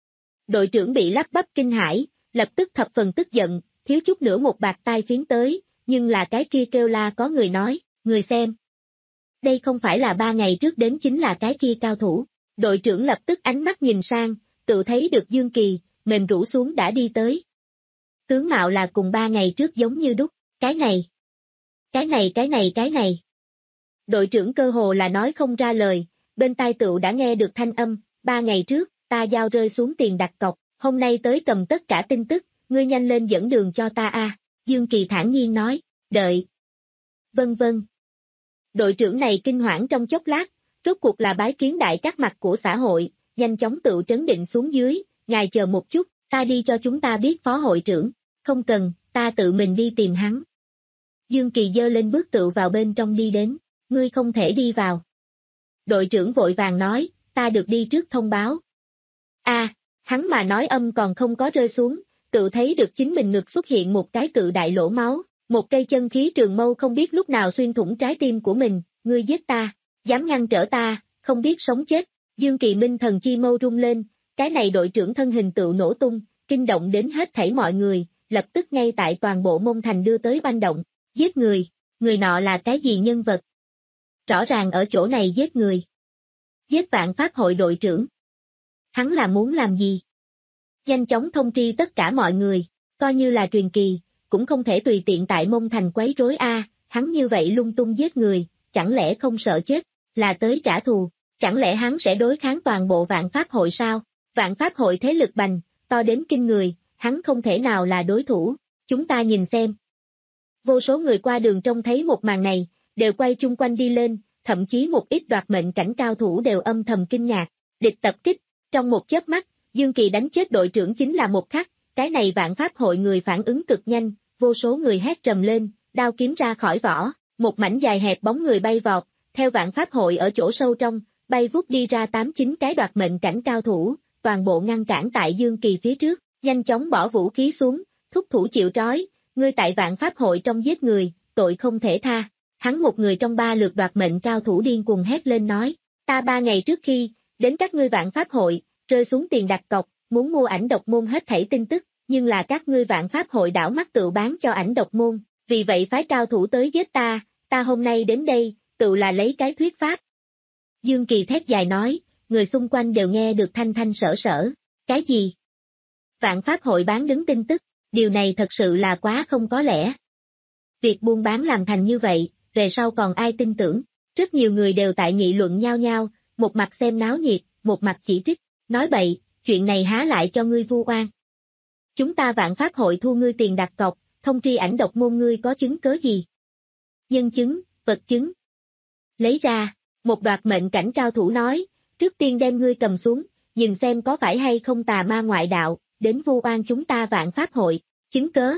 Đội trưởng bị lắp bắp kinh hãi, lập tức thập phần tức giận, thiếu chút nữa một bạt tai phiến tới, nhưng là cái kia kêu la có người nói, người xem. Đây không phải là ba ngày trước đến chính là cái kia cao thủ. Đội trưởng lập tức ánh mắt nhìn sang, tự thấy được Dương Kỳ, mềm rũ xuống đã đi tới. Tướng mạo là cùng ba ngày trước giống như đúc, cái này, cái này cái này cái này. Đội trưởng cơ hồ là nói không ra lời, bên tai tựu đã nghe được thanh âm, ba ngày trước, ta giao rơi xuống tiền đặt cọc, hôm nay tới cầm tất cả tin tức, ngươi nhanh lên dẫn đường cho ta a. Dương Kỳ thản nhiên nói, đợi. Vân vân. Đội trưởng này kinh hoảng trong chốc lát, rốt cuộc là bái kiến đại các mặt của xã hội, nhanh chóng tự trấn định xuống dưới, ngài chờ một chút, ta đi cho chúng ta biết phó hội trưởng, không cần, ta tự mình đi tìm hắn. Dương Kỳ giơ lên bước tự vào bên trong đi đến, ngươi không thể đi vào. Đội trưởng vội vàng nói, ta được đi trước thông báo. A, à, hắn mà nói âm còn không có rơi xuống, tự thấy được chính mình ngực xuất hiện một cái cự đại lỗ máu, một cây chân khí trường mâu không biết lúc nào xuyên thủng trái tim của mình, ngươi giết ta, dám ngăn trở ta, không biết sống chết. Dương Kỳ Minh thần chi mâu rung lên, cái này đội trưởng thân hình tự nổ tung, kinh động đến hết thảy mọi người, lập tức ngay tại toàn bộ Mông Thành đưa tới banh động, giết người, người nọ là cái gì nhân vật? Rõ ràng ở chỗ này giết người. Giết Vạn Pháp Hội đội trưởng. Hắn là muốn làm gì? Nhanh chóng thông tri tất cả mọi người, coi như là truyền kỳ, cũng không thể tùy tiện tại Mông Thành quấy rối a, hắn như vậy lung tung giết người, chẳng lẽ không sợ chết, là tới trả thù, chẳng lẽ hắn sẽ đối kháng toàn bộ vạn pháp hội sao? Vạn pháp hội thế lực bành, to đến kinh người, hắn không thể nào là đối thủ, chúng ta nhìn xem. Vô số người qua đường trông thấy một màn này, đều quay chung quanh đi lên, thậm chí một ít đoạt mệnh cảnh cao thủ đều âm thầm kinh ngạc, địch tập kích, trong một chớp mắt, Dương Kỳ đánh chết đội trưởng chính là một khắc, cái này vạn pháp hội người phản ứng cực nhanh, vô số người hét trầm lên, đao kiếm ra khỏi vỏ, một mảnh dài hẹp bóng người bay vọt, theo vạn pháp hội ở chỗ sâu trong, bay vút đi ra tám chín cái đoạt mệnh cảnh cao thủ, toàn bộ ngăn cản tại Dương Kỳ phía trước, nhanh chóng bỏ vũ khí xuống, thúc thủ chịu trói, ngươi tại vạn pháp hội trong giết người, tội không thể tha. Hắn một người trong ba lượt đoạt mệnh cao thủ điên cuồng hét lên nói, ta ba ngày trước khi, đến các ngươi vạn pháp hội, rơi xuống tiền đặt cọc, muốn mua ảnh độc môn hết thảy tin tức, nhưng là các ngươi vạn pháp hội đảo mắt tự bán cho ảnh độc môn, vì vậy phái cao thủ tới giết ta, ta hôm nay đến đây, tự là lấy cái thuyết pháp. Dương Kỳ thét dài nói, người xung quanh đều nghe được thanh thanh sở sở, cái gì? Vạn pháp hội bán đứng tin tức, điều này thật sự là quá không có lẽ. Việc buôn bán làm thành như vậy, về sau còn ai tin tưởng, rất nhiều người đều tại nghị luận nhau nhau, một mặt xem náo nhiệt, một mặt chỉ trích, nói bậy, chuyện này há lại cho ngươi vu oan. Chúng ta vạn pháp hội thu ngươi tiền đặt cọc, thông tri ảnh độc môn ngươi có chứng cớ gì? Nhân chứng, vật chứng. Lấy ra, một đoạt mệnh cảnh cao thủ nói, trước tiên đem ngươi cầm xuống, nhìn xem có phải hay không tà ma ngoại đạo, đến vu oan chúng ta vạn pháp hội, chứng cớ.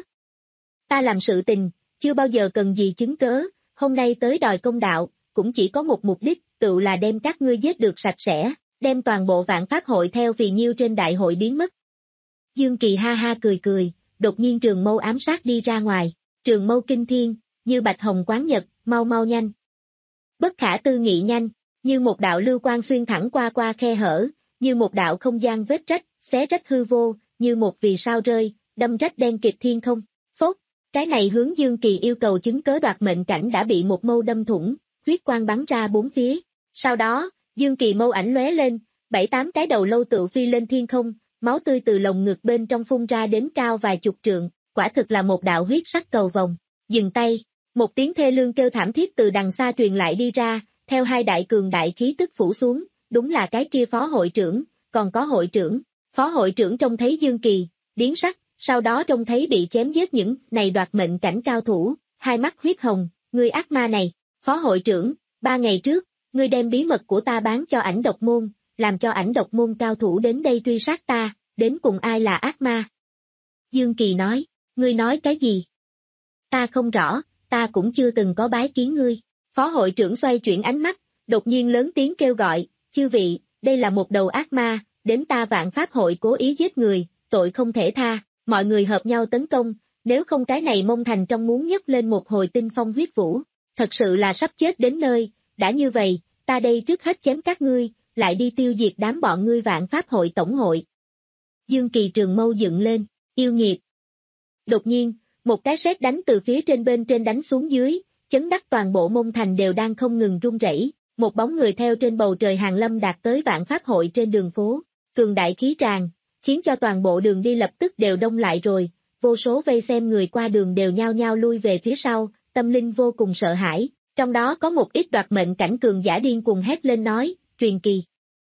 Ta làm sự tình, chưa bao giờ cần gì chứng cớ, hôm nay tới đòi công đạo, cũng chỉ có một mục đích, tự là đem các ngươi giết được sạch sẽ, đem toàn bộ vạn pháp hội theo vì nhiêu trên đại hội biến mất. Dương Kỳ ha ha cười cười, đột nhiên trường mâu ám sát đi ra ngoài, trường mâu kinh thiên, như bạch hồng quán nhật, mau mau nhanh. Bất khả tư nghị nhanh, như một đạo lưu quang xuyên thẳng qua qua khe hở, như một đạo không gian vết rách, xé rách hư vô, như một vì sao rơi, đâm rách đen kịt thiên không. Phốt, cái này hướng Dương Kỳ yêu cầu chứng cớ đoạt mệnh cảnh đã bị một mâu đâm thủng, huyết quang bắn ra bốn phía. Sau đó, Dương Kỳ mâu ảnh lóe lên, bảy tám cái đầu lâu tự phi lên thiên không, máu tươi từ lồng ngực bên trong phun ra đến cao vài chục trượng, quả thực là một đạo huyết sắc cầu vồng. Dừng tay, một tiếng thê lương kêu thảm thiết từ đằng xa truyền lại đi ra, theo hai đại cường đại khí tức phủ xuống, đúng là cái kia phó hội trưởng, còn có hội trưởng. Phó hội trưởng trông thấy Dương Kỳ, biến sắc, sau đó trông thấy bị chém giết những này đoạt mệnh cảnh cao thủ, hai mắt huyết hồng, ngươi ác ma này, phó hội trưởng, ba ngày trước, ngươi đem bí mật của ta bán cho ảnh độc môn, làm cho ảnh độc môn cao thủ đến đây truy sát ta, đến cùng ai là ác ma? Dương Kỳ nói, ngươi nói cái gì? Ta không rõ, ta cũng chưa từng có bái kiến ngươi. Phó hội trưởng xoay chuyển ánh mắt, đột nhiên lớn tiếng kêu gọi, chư vị, đây là một đầu ác ma, đến ta vạn pháp hội cố ý giết người, tội không thể tha, mọi người hợp nhau tấn công, nếu không cái này mông thành trong muốn nhấc lên một hồi tinh phong huyết vũ, thật sự là sắp chết đến nơi, đã như vậy, ta đây trước hết chém các ngươi, lại đi tiêu diệt đám bọn ngươi vạn pháp hội tổng hội. Dương Kỳ trường mâu dựng lên, yêu nghiệt. Đột nhiên, một cái sét đánh từ phía trên bên trên đánh xuống dưới, chấn đắc toàn bộ mông thành đều đang không ngừng rung rẩy. Một bóng người theo trên bầu trời hàng lâm đạt tới vạn pháp hội trên đường phố, cường đại khí tràn, khiến cho toàn bộ đường đi lập tức đều đông lại rồi, vô số vây xem người qua đường đều nhao nhao lui về phía sau, tâm linh vô cùng sợ hãi, trong đó có một ít đoạt mệnh cảnh cường giả điên cuồng hét lên nói, truyền kỳ.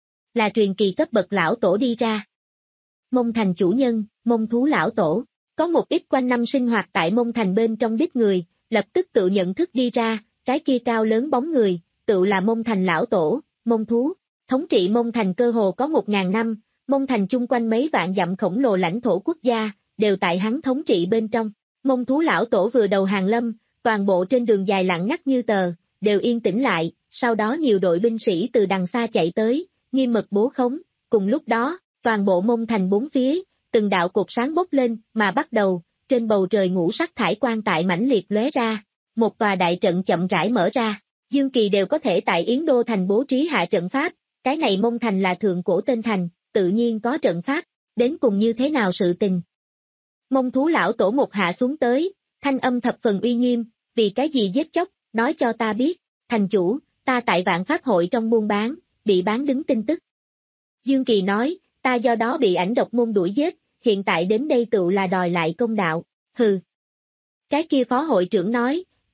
Là truyền kỳ cấp bậc lão tổ đi ra. Mông thành chủ nhân, mông thú lão tổ, có một ít quanh năm sinh hoạt tại mông thành bên trong đích người, lập tức tự nhận thức đi ra, cái kia cao lớn bóng người. Tự là mông thành lão tổ, mông thú, thống trị mông thành cơ hồ có một ngàn năm, mông thành chung quanh mấy vạn dặm khổng lồ lãnh thổ quốc gia, đều tại hắn thống trị bên trong. Mông thú lão tổ vừa đầu hàng lâm, toàn bộ trên đường dài lặng ngắt như tờ, đều yên tĩnh lại, sau đó nhiều đội binh sĩ từ đằng xa chạy tới, nghiêm mật bố khống, cùng lúc đó, toàn bộ mông thành bốn phía, từng đạo cột sáng bốc lên, mà bắt đầu, trên bầu trời ngũ sắc thải quang tại mãnh liệt lóe ra, một tòa đại trận chậm rãi mở ra. Dương Kỳ đều có thể tại Yến Đô thành bố trí hạ trận pháp, cái này mông thành là thượng cổ tên thành, tự nhiên có trận pháp, đến cùng như thế nào sự tình. Mông thú lão tổ một hạ xuống tới, thanh âm thập phần uy nghiêm, vì cái gì giết chóc, nói cho ta biết, thành chủ, ta tại vạn pháp hội trong buôn bán, bị bán đứng tin tức. Dương Kỳ nói, ta do đó bị ảnh độc môn đuổi giết, hiện tại đến đây tự là đòi lại công đạo, hừ. Cái kia phó hội trưởng nói,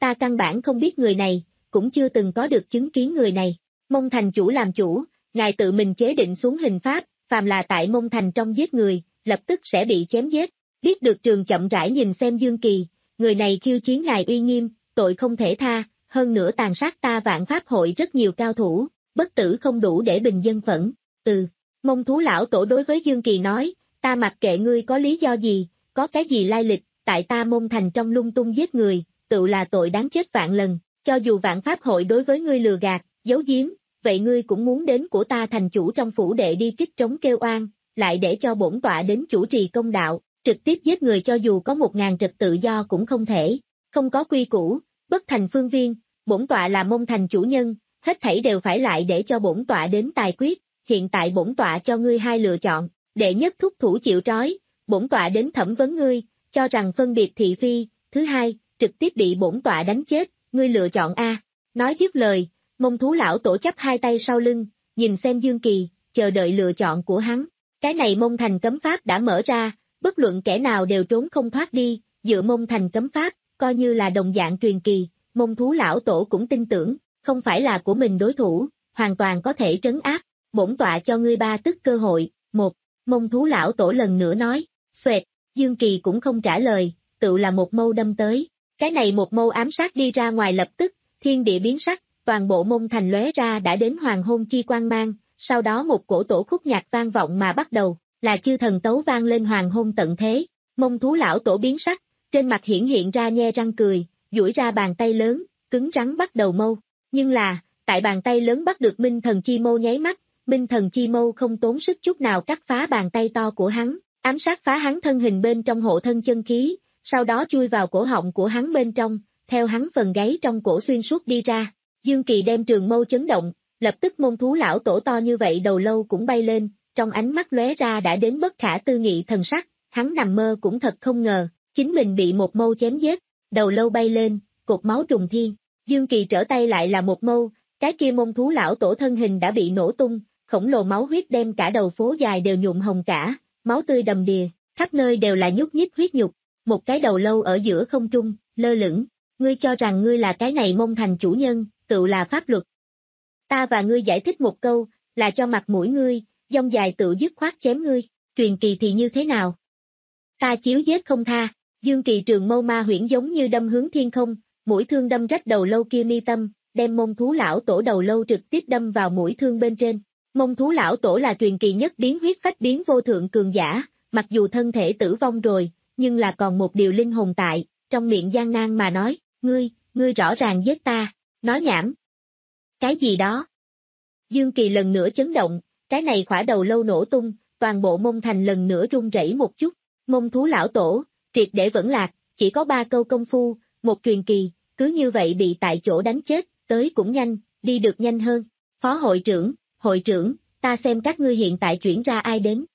ta căn bản không biết người này, cũng chưa từng có được chứng kiến người này. Mông thành chủ làm chủ, ngài tự mình chế định xuống hình pháp, phàm là tại Mông thành trong giết người, lập tức sẽ bị chém giết. Biết được Trường chậm rãi nhìn xem Dương Kỳ, người này khiêu chiến ngài uy nghiêm, tội không thể tha, hơn nữa tàn sát ta Vạn Pháp hội rất nhiều cao thủ, bất tử không đủ để bình dân phẫn. Ừ, Mông thú lão tổ đối với Dương Kỳ nói, ta mặc kệ ngươi có lý do gì, có cái gì lai lịch, tại ta Mông thành trong lung tung giết người, tự là tội đáng chết vạn lần, cho dù Vạn Pháp hội đối với ngươi lừa gạt, giấu giếm, vậy ngươi cũng muốn đến của ta thành chủ trong phủ đệ đi kích trống kêu oan, lại để cho bổn tọa đến chủ trì công đạo, trực tiếp giết người cho dù có một ngàn trật tự do cũng không thể, không có quy củ, bất thành phương viên, bổn tọa là Mông thành chủ nhân, hết thảy đều phải lại để cho bổn tọa đến tài quyết, hiện tại bổn tọa cho ngươi hai lựa chọn, đệ nhất thúc thủ chịu trói, bổn tọa đến thẩm vấn ngươi, cho rằng phân biệt thị phi, thứ hai, trực tiếp bị bổn tọa đánh chết, ngươi lựa chọn A. Nói dứt lời, Mông thú lão tổ chắp hai tay sau lưng, nhìn xem Dương Kỳ, chờ đợi lựa chọn của hắn. Cái này Mông thành cấm pháp đã mở ra, bất luận kẻ nào đều trốn không thoát đi, dựa Mông thành cấm pháp, coi như là đồng dạng truyền kỳ, Mông thú lão tổ cũng tin tưởng, không phải là của mình đối thủ, hoàn toàn có thể trấn áp, bổn tọa cho ngươi ba tức cơ hội. Một, Mông thú lão tổ lần nữa nói, xoẹt, Dương Kỳ cũng không trả lời, tự là một mâu đâm tới, cái này một mâu ám sát đi ra ngoài lập tức, thiên địa biến sắc, toàn bộ Mông thành lóe ra đã đến hoàng hôn chi quang mang, sau đó một cổ tổ khúc nhạc vang vọng mà bắt đầu, là chư thần tấu vang lên hoàng hôn tận thế, Mông thú lão tổ biến sắc, trên mặt hiển hiện ra nhe răng cười, duỗi ra bàn tay lớn, cứng rắn bắt đầu mâu, nhưng là, tại bàn tay lớn bắt được Minh thần chi mâu nháy mắt, Minh thần chi mâu không tốn sức chút nào cắt phá bàn tay to của hắn, ám sát phá hắn thân hình bên trong hộ thân chân khí, sau đó chui vào cổ họng của hắn bên trong, theo hắn phần gáy trong cổ xuyên suốt đi ra. Dương Kỳ đem trường mâu chấn động, lập tức Mông thú lão tổ to như vậy đầu lâu cũng bay lên, trong ánh mắt lóe ra đã đến bất khả tư nghị thần sắc, hắn nằm mơ cũng thật không ngờ, chính mình bị một mâu chém giết, đầu lâu bay lên, cột máu trùng thiên. Dương Kỳ trở tay lại là một mâu, cái kia Mông thú lão tổ thân hình đã bị nổ tung, khổng lồ máu huyết đem cả đầu phố dài đều nhuộm hồng cả, máu tươi đầm đìa, khắp nơi đều là nhúc nhích huyết nhục, một cái đầu lâu ở giữa không trung, lơ lửng, ngươi cho rằng ngươi là cái này Mông thành chủ nhân, tự là pháp luật. Ta và ngươi giải thích một câu, là cho mặt mũi ngươi, dông dài tự dứt khoát chém ngươi, truyền kỳ thì như thế nào? Ta chiếu giết không tha, Dương Kỳ trường mâu ma huyễn giống như đâm hướng thiên không, mũi thương đâm rách đầu lâu kia mi tâm, đem Mông thú lão tổ đầu lâu trực tiếp đâm vào mũi thương bên trên. Mông thú lão tổ là truyền kỳ nhất biến huyết phách biến vô thượng cường giả, mặc dù thân thể tử vong rồi, nhưng là còn một điều linh hồn tại, trong miệng gian nan mà nói, ngươi, ngươi rõ ràng giết ta, nói nhảm. Cái gì đó? Dương Kỳ lần nữa chấn động, cái này khỏa đầu lâu nổ tung, toàn bộ Mông thành lần nữa rung rẩy một chút, Mông thú lão tổ, triệt để vẫn lạc, chỉ có ba câu công phu, một truyền kỳ, cứ như vậy bị tại chỗ đánh chết, tới cũng nhanh, đi được nhanh hơn. Phó hội trưởng, hội trưởng, ta xem các ngươi hiện tại chuyển ra ai đến.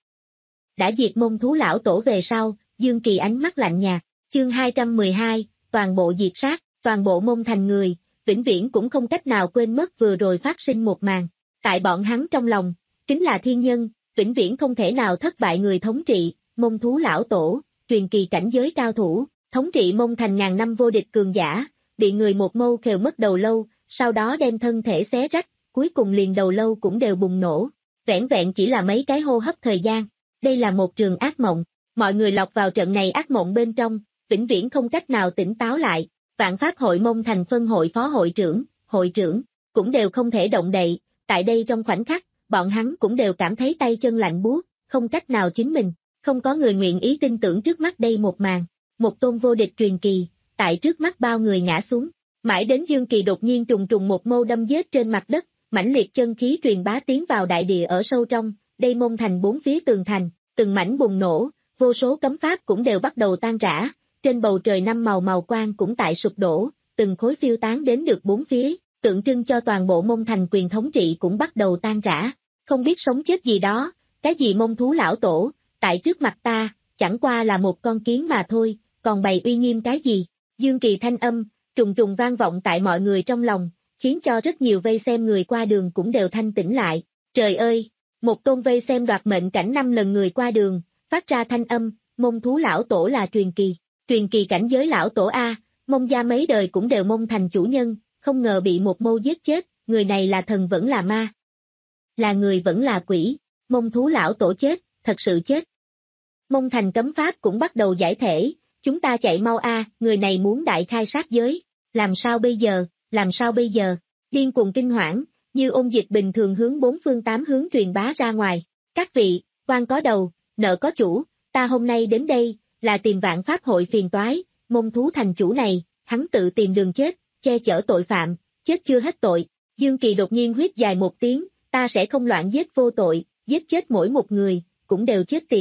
Đã diệt Mông thú lão tổ về sau, Dương Kỳ ánh mắt lạnh nhạt, chương hai trăm mười hai, toàn bộ diệt sát, toàn bộ Mông thành người, vĩnh viễn cũng không cách nào quên mất vừa rồi phát sinh một màn. Tại bọn hắn trong lòng, chính là thiên nhân, vĩnh viễn không thể nào thất bại người thống trị, Mông thú lão tổ, truyền kỳ cảnh giới cao thủ, thống trị Mông thành ngàn năm vô địch cường giả, bị người một mâu khều mất đầu lâu, sau đó đem thân thể xé rách, cuối cùng liền đầu lâu cũng đều bùng nổ, vẻn vẹn chỉ là mấy cái hô hấp thời gian. Đây là một trường ác mộng, mọi người lọt vào trận này ác mộng bên trong, vĩnh viễn không cách nào tỉnh táo lại. Vạn Pháp hội Mông thành phân hội phó hội trưởng, hội trưởng, cũng đều không thể động đậy, tại đây trong khoảnh khắc, bọn hắn cũng đều cảm thấy tay chân lạnh buốt, không cách nào chính mình, không có người nguyện ý tin tưởng trước mắt đây một màn, một tôn vô địch truyền kỳ, tại trước mắt bao người ngã xuống, mãi đến Dương Kỳ đột nhiên trùng trùng một mâu đâm giết trên mặt đất, mãnh liệt chân khí truyền bá tiến vào đại địa ở sâu trong, đây Mông thành bốn phía tường thành, từng mảnh bùng nổ, vô số cấm pháp cũng đều bắt đầu tan rã. Trên bầu trời năm màu màu quang cũng tại sụp đổ, từng khối phiêu tán đến được bốn phía, tượng trưng cho toàn bộ Mông thành quyền thống trị cũng bắt đầu tan rã. Không biết sống chết gì đó, cái gì Mông thú lão tổ, tại trước mặt ta, chẳng qua là một con kiến mà thôi, còn bày uy nghiêm cái gì? Dương Kỳ thanh âm, trùng trùng vang vọng tại mọi người trong lòng, khiến cho rất nhiều vây xem người qua đường cũng đều thanh tĩnh lại. Trời ơi, một tôn vây xem đoạt mệnh cảnh năm lần người qua đường, phát ra thanh âm, Mông thú lão tổ là truyền kỳ. Truyền kỳ cảnh giới lão tổ A, Mông gia mấy đời cũng đều mông thành chủ nhân, không ngờ bị một mâu giết chết, người này là thần vẫn là ma. Là người vẫn là quỷ, mông thú lão tổ chết, thật sự chết. Mông thành cấm pháp cũng bắt đầu giải thể, chúng ta chạy mau a, người này muốn đại khai sát giới, làm sao bây giờ, làm sao bây giờ, điên cuồng kinh hoảng, như ôn dịch bình thường hướng bốn phương tám hướng truyền bá ra ngoài. Các vị, quan có đầu, nợ có chủ, ta hôm nay đến đây, là tìm vạn pháp hội phiền toái, mông thú thành chủ này, hắn tự tìm đường chết, che chở tội phạm, chết chưa hết tội. Dương Kỳ đột nhiên huyết dài một tiếng, ta sẽ không loạn giết vô tội, giết chết mỗi một người, cũng đều chết tiệt.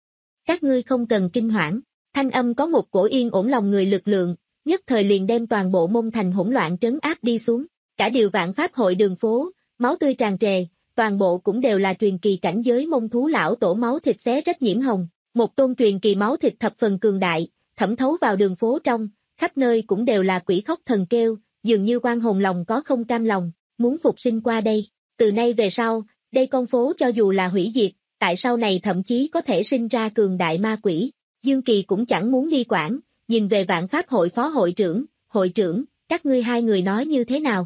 Các ngươi không cần kinh hoảng, thanh âm có một cổ yên ổn lòng người lực lượng, nhất thời liền đem toàn bộ mông thành hỗn loạn trấn áp đi xuống. Cả điều vạn pháp hội đường phố, máu tươi tràn trề, toàn bộ cũng đều là truyền kỳ cảnh giới mông thú lão tổ máu thịt xé rách nhiễm hồng. Một tôn truyền kỳ máu thịt thập phần cường đại, thẩm thấu vào đường phố trong, khắp nơi cũng đều là quỷ khóc thần kêu, dường như oan hồn lòng có không cam lòng, muốn phục sinh qua đây. Từ nay về sau, đây con phố cho dù là hủy diệt, tại sau này thậm chí có thể sinh ra cường đại ma quỷ. Dương Kỳ cũng chẳng muốn đi quản, nhìn về vạn pháp hội phó hội trưởng, hội trưởng, các ngươi hai người nói như thế nào?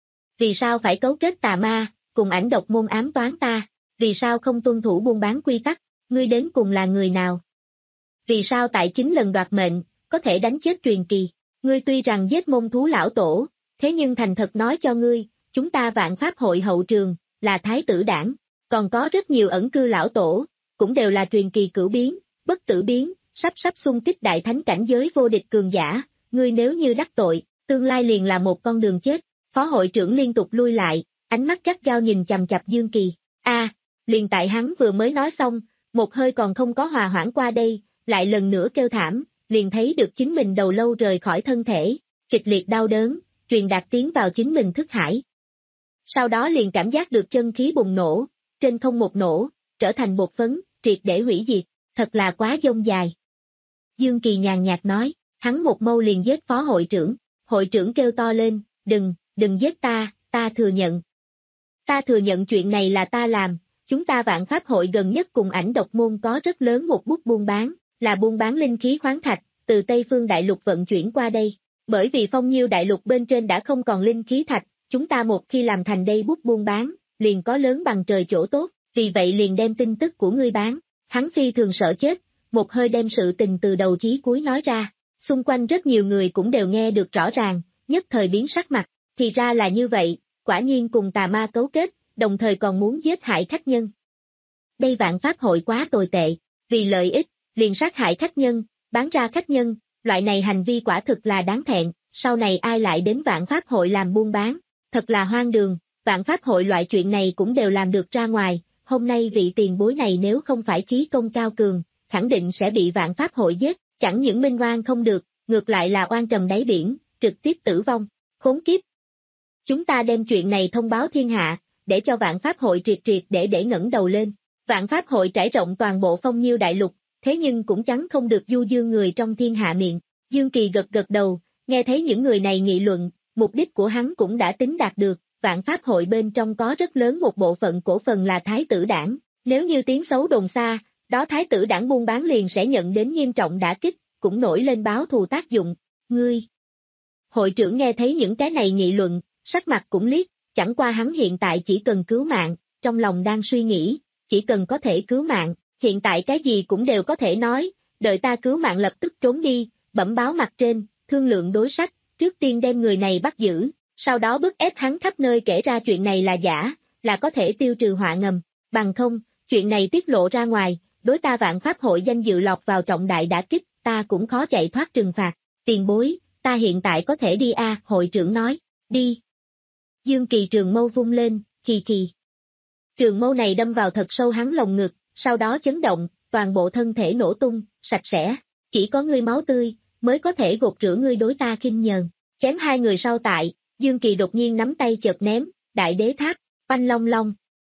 Vì sao phải cấu kết tà ma, cùng ảnh độc môn ám toán ta? Vì sao không tuân thủ buôn bán quy tắc? Ngươi đến cùng là người nào? Vì sao tại chính lần đoạt mệnh, có thể đánh chết truyền kỳ? Ngươi tuy rằng giết môn thú lão tổ, thế nhưng thành thật nói cho ngươi, chúng ta vạn pháp hội hậu trường, là thái tử đảng, còn có rất nhiều ẩn cư lão tổ, cũng đều là truyền kỳ cửu biến, bất tử biến, sắp sắp xung kích đại thánh cảnh giới vô địch cường giả, ngươi nếu như đắc tội, tương lai liền là một con đường chết. Phó hội trưởng liên tục lui lại, ánh mắt gắt gao nhìn chằm chằm Dương Kỳ. A, à, liền tại hắn vừa mới nói xong, một hơi còn không có hòa hoãn qua đây, lại lần nữa kêu thảm, liền thấy được chính mình đầu lâu rời khỏi thân thể, kịch liệt đau đớn, truyền đạt tiến vào chính mình thức hải. Sau đó liền cảm giác được chân khí bùng nổ, trên không một nổ, trở thành bột phấn, triệt để hủy diệt, thật là quá dông dài. Dương Kỳ nhàn nhạt nói, hắn một mâu liền giết phó hội trưởng, hội trưởng kêu to lên, đừng, đừng giết ta, ta thừa nhận. Ta thừa nhận chuyện này là ta làm, chúng ta vạn pháp hội gần nhất cùng ảnh độc môn có rất lớn một bút buôn bán, là buôn bán linh khí khoáng thạch, từ Tây Phương Đại Lục vận chuyển qua đây. Bởi vì Phong Nhiêu Đại Lục bên trên đã không còn linh khí thạch, chúng ta một khi làm thành đây bút buôn bán, liền có lớn bằng trời chỗ tốt, vì vậy liền đem tin tức của ngươi bán. Hắn phi thường sợ chết, một hơi đem sự tình từ đầu chí cuối nói ra, xung quanh rất nhiều người cũng đều nghe được rõ ràng, nhất thời biến sắc mặt, thì ra là như vậy, quả nhiên cùng tà ma cấu kết, đồng thời còn muốn giết hại khách nhân. Đây vạn pháp hội quá tồi tệ, vì lợi ích, liền sát hại khách nhân, bán ra khách nhân, loại này hành vi quả thực là đáng thẹn, sau này ai lại đến vạn pháp hội làm buôn bán, thật là hoang đường, vạn pháp hội loại chuyện này cũng đều làm được ra ngoài, hôm nay vị tiền bối này nếu không phải khí công cao cường, khẳng định sẽ bị vạn pháp hội giết, chẳng những minh oan không được, ngược lại là oan trầm đáy biển, trực tiếp tử vong, khốn kiếp. Chúng ta đem chuyện này thông báo thiên hạ, để cho vạn pháp hội triệt triệt để để ngẩng đầu lên. Vạn pháp hội trải rộng toàn bộ Phong Nhiêu Đại Lục, thế nhưng cũng chẳng không được du dương người trong thiên hạ miệng. Dương Kỳ gật gật đầu, nghe thấy những người này nghị luận, mục đích của hắn cũng đã tính đạt được. Vạn pháp hội bên trong có rất lớn một bộ phận cổ phần là thái tử đảng, nếu như tiếng xấu đồn xa, đó thái tử đảng buôn bán liền sẽ nhận đến nghiêm trọng đả kích, cũng nổi lên báo thù tác dụng. Ngươi! Hội trưởng nghe thấy những cái này nghị luận, sắc mặt cũng liếc, chẳng qua hắn hiện tại chỉ cần cứu mạng, trong lòng đang suy nghĩ, chỉ cần có thể cứu mạng, hiện tại cái gì cũng đều có thể nói, đợi ta cứu mạng lập tức trốn đi, bẩm báo mặt trên, thương lượng đối sách, trước tiên đem người này bắt giữ, sau đó bức ép hắn khắp nơi kể ra chuyện này là giả, là có thể tiêu trừ họa ngầm, bằng không, chuyện này tiết lộ ra ngoài, đối ta vạn pháp hội danh dự lọt vào trọng đại đả kích, ta cũng khó chạy thoát trừng phạt, tiền bối, ta hiện tại có thể đi a à, hội trưởng nói, đi. Dương Kỳ trường mâu vung lên, kỳ kỳ. Trường mâu này đâm vào thật sâu hắn lồng ngực, sau đó chấn động, toàn bộ thân thể nổ tung, sạch sẽ, chỉ có ngươi máu tươi, mới có thể gột rửa ngươi đối ta khinh nhờn. Chém hai người sau tại, Dương Kỳ đột nhiên nắm tay chợt ném, đại đế tháp, oanh long long.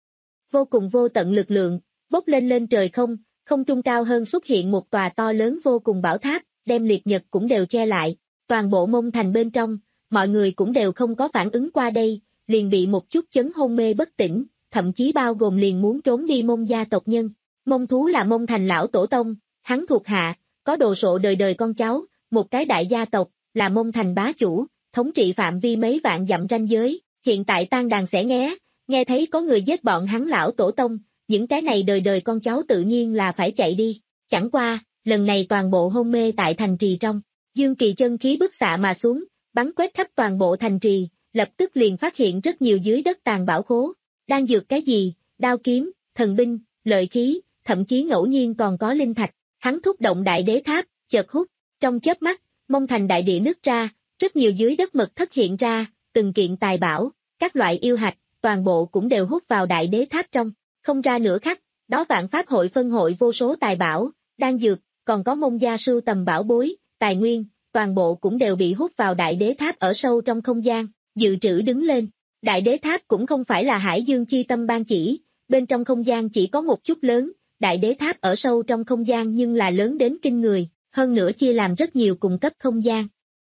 Vô cùng vô tận lực lượng, bốc lên lên trời không, không trung cao hơn xuất hiện một tòa to lớn vô cùng bảo tháp, đem liệt nhật cũng đều che lại, toàn bộ mông thành bên trong, mọi người cũng đều không có phản ứng qua đây, liền bị một chút chấn hôn mê bất tỉnh, thậm chí bao gồm liền muốn trốn đi mông gia tộc nhân. Mông thú là mông thành lão tổ tông, hắn thuộc hạ, có đồ sộ đời đời con cháu, một cái đại gia tộc, là Mông Thành bá chủ, thống trị phạm vi mấy vạn dặm ranh giới, hiện tại tan đàn xẻ nghé, nghe thấy có người giết bọn hắn lão tổ tông, những cái này đời đời con cháu tự nhiên là phải chạy đi. Chẳng qua, lần này toàn bộ hôn mê tại thành trì trong, Dương Kỳ chân khí bức xạ mà xuống, bắn quét khắp toàn bộ thành trì, lập tức liền phát hiện rất nhiều dưới đất tàn bảo khố, đang dược cái gì, đao kiếm, thần binh, lợi khí, thậm chí ngẫu nhiên còn có linh thạch, hắn thúc động đại đế tháp, chợt hút, trong chớp mắt, Mông Thành đại địa nứt ra, rất nhiều dưới đất mật thất hiện ra, từng kiện tài bảo, các loại yêu hạch, toàn bộ cũng đều hút vào đại đế tháp trong, không ra nửa khắc, đó vạn pháp hội phân hội vô số tài bảo, đan dược, còn có Mông gia sưu tầm bảo bối, tài nguyên, toàn bộ cũng đều bị hút vào đại đế tháp ở sâu trong không gian, dự trữ đứng lên. Đại đế tháp cũng không phải là Hải Dương chi tâm ban chỉ, bên trong không gian chỉ có một chút lớn, đại đế tháp ở sâu trong không gian nhưng là lớn đến kinh người, hơn nữa chia làm rất nhiều cùng cấp không gian.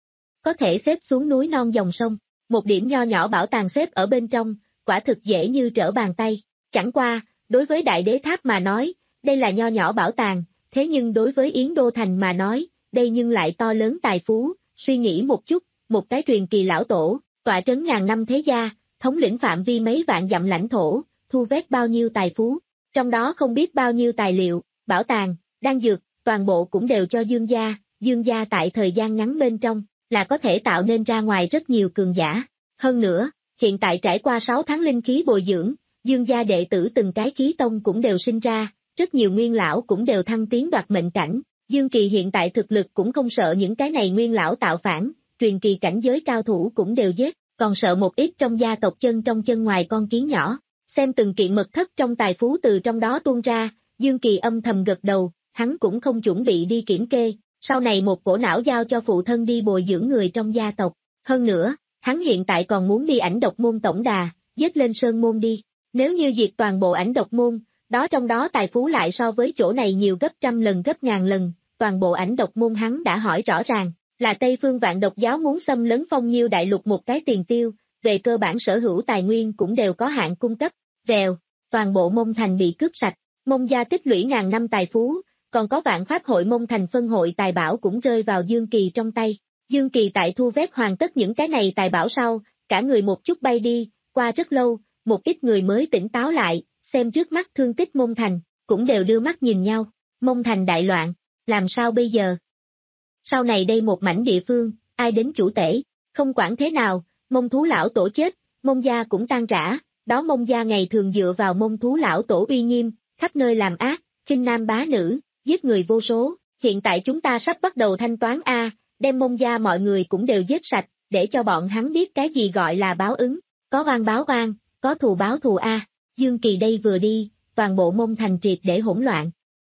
Có thể xếp xuống núi non dòng sông, một điểm nho nhỏ bảo tàng xếp ở bên trong, quả thực dễ như trở bàn tay. Chẳng qua, đối với đại đế tháp mà nói, đây là nho nhỏ bảo tàng, thế nhưng đối với Yến Đô Thành mà nói, đây nhưng lại to lớn tài phú, suy nghĩ một chút, một cái truyền kỳ lão tổ, tọa trấn ngàn năm thế gia, thống lĩnh phạm vi mấy vạn dặm lãnh thổ, thu vét bao nhiêu tài phú, trong đó không biết bao nhiêu tài liệu, bảo tàng, đan dược, toàn bộ cũng đều cho Dương gia, Dương gia tại thời gian ngắn bên trong, là có thể tạo nên ra ngoài rất nhiều cường giả. Hơn nữa, hiện tại trải qua sáu tháng linh khí bồi dưỡng, Dương gia đệ tử từng cái khí tông cũng đều sinh ra, rất nhiều nguyên lão cũng đều thăng tiến đoạt mệnh cảnh, Dương Kỳ hiện tại thực lực cũng không sợ những cái này nguyên lão tạo phản, truyền kỳ cảnh giới cao thủ cũng đều giết, còn sợ một ít trong gia tộc chân trong chân ngoài con kiến nhỏ. Xem từng kiện mật thất trong tài phú từ trong đó tuôn ra, Dương Kỳ âm thầm gật đầu, hắn cũng không chuẩn bị đi kiểm kê, sau này một cổ não giao cho phụ thân đi bồi dưỡng người trong gia tộc. Hơn nữa, hắn hiện tại còn muốn đi ảnh độc môn tổng đà, giết lên sơn môn đi. Nếu như diệt toàn bộ ảnh độc môn, đó trong đó tài phú lại so với chỗ này nhiều gấp trăm lần gấp ngàn lần, toàn bộ ảnh độc môn hắn đã hỏi rõ ràng, là Tây Phương Vạn Độc giáo muốn xâm lấn Phong Nhiêu đại lục một cái tiền tiêu, về cơ bản sở hữu tài nguyên cũng đều có hạn cung cấp, vèo, toàn bộ Mông Thành bị cướp sạch, Mông gia tích lũy ngàn năm tài phú, còn có vạn pháp hội Mông Thành phân hội tài bảo cũng rơi vào Dương Kỳ trong tay. Dương Kỳ tại thu vét hoàn tất những cái này tài bảo sau, cả người một chút bay đi, qua rất lâu, một ít người mới tỉnh táo lại, xem trước mắt thương tích Mông Thành, cũng đều đưa mắt nhìn nhau, Mông Thành đại loạn, làm sao bây giờ? Sau này đây một mảnh địa phương, ai đến chủ tể, không quản thế nào, Mông thú lão tổ chết, Mông gia cũng tan rã, đó Mông gia ngày thường dựa vào Mông thú lão tổ uy nghiêm, khắp nơi làm ác, khinh nam bá nữ, giết người vô số, hiện tại chúng ta sắp bắt đầu thanh toán A, đem Mông gia mọi người cũng đều giết sạch, để cho bọn hắn biết cái gì gọi là báo ứng, có oan báo oan, có thù báo thù A. Dương Kỳ đây vừa đi, toàn bộ Mông Thành triệt để hỗn loạn.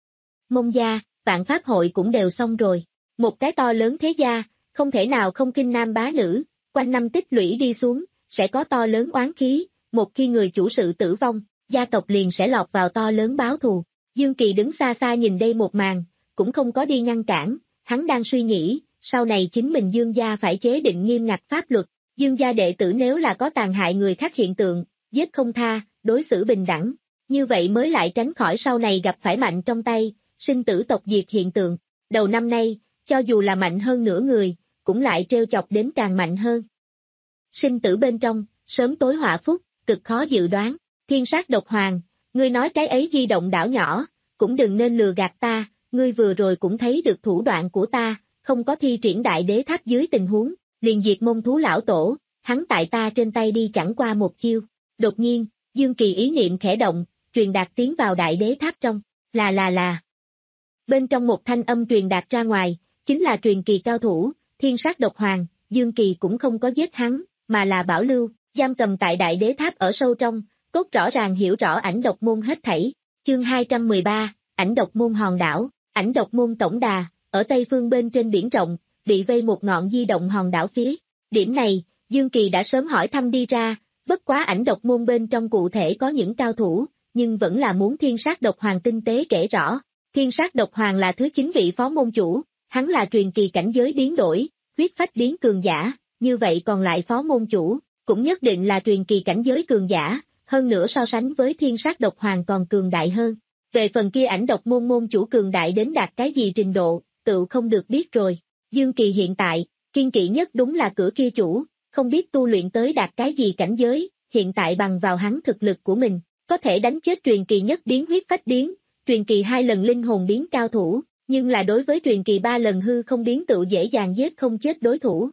Mông gia, vạn pháp hội cũng đều xong rồi. Một cái to lớn thế gia, không thể nào không khinh nam bá nữ, quanh năm tích lũy đi xuống, sẽ có to lớn oán khí, một khi người chủ sự tử vong, gia tộc liền sẽ lọt vào to lớn báo thù. Dương Kỳ đứng xa xa nhìn đây một màn, cũng không có đi ngăn cản, hắn đang suy nghĩ, sau này chính mình Dương gia phải chế định nghiêm ngặt pháp luật, Dương gia đệ tử nếu là có tàn hại người khác hiện tượng, giết không tha, đối xử bình đẳng, như vậy mới lại tránh khỏi sau này gặp phải mạnh trong tay, sinh tử tộc diệt hiện tượng. Đầu năm nay, cho dù là mạnh hơn nửa người, cũng lại trêu chọc đến càng mạnh hơn. Sinh tử bên trong, sớm tối họa phúc, cực khó dự đoán, thiên sát độc hoàng, ngươi nói cái ấy di động đảo nhỏ, cũng đừng nên lừa gạt ta, ngươi vừa rồi cũng thấy được thủ đoạn của ta, không có thi triển đại đế tháp dưới tình huống, liền diệt Mông thú lão tổ, hắn tại ta trên tay đi chẳng qua một chiêu. Đột nhiên, Dương Kỳ ý niệm khẽ động, truyền đạt tiến vào đại đế tháp trong, là là là. Bên trong một thanh âm truyền đạt ra ngoài, chính là truyền kỳ cao thủ, thiên sát độc hoàng, Dương Kỳ cũng không có giết hắn, mà là bảo lưu, giam cầm tại đại đế tháp ở sâu trong, cốt rõ ràng hiểu rõ ảnh độc môn hết thảy. Chương hai trăm mười ba, ảnh độc môn hòn đảo, ảnh độc môn tổng đà, ở tây phương bên trên biển rộng, bị vây một ngọn di động hòn đảo phía. Điểm này, Dương Kỳ đã sớm hỏi thăm đi ra, bất quá ảnh độc môn bên trong cụ thể có những cao thủ, nhưng vẫn là muốn thiên sát độc hoàng tinh tế kể rõ. Thiên sát độc hoàng là thứ chín vị phó môn chủ, hắn là truyền kỳ cảnh giới biến đổi, huyết phách biến cường giả, như vậy còn lại phó môn chủ, cũng nhất định là truyền kỳ cảnh giới cường giả, hơn nữa so sánh với thiên sát độc hoàng còn cường đại hơn. Về phần kia ảnh độc môn môn chủ cường đại đến đạt cái gì trình độ, tự không được biết rồi. Dương Kỳ hiện tại, Kiên kỵ nhất đúng là cửa kia chủ, không biết tu luyện tới đạt cái gì cảnh giới, hiện tại bằng vào hắn thực lực của mình, có thể đánh chết truyền kỳ nhất biến huyết phách biến, truyền kỳ hai lần linh hồn biến cao thủ, nhưng là đối với truyền kỳ ba lần hư không biến tự dễ dàng giết không chết đối thủ.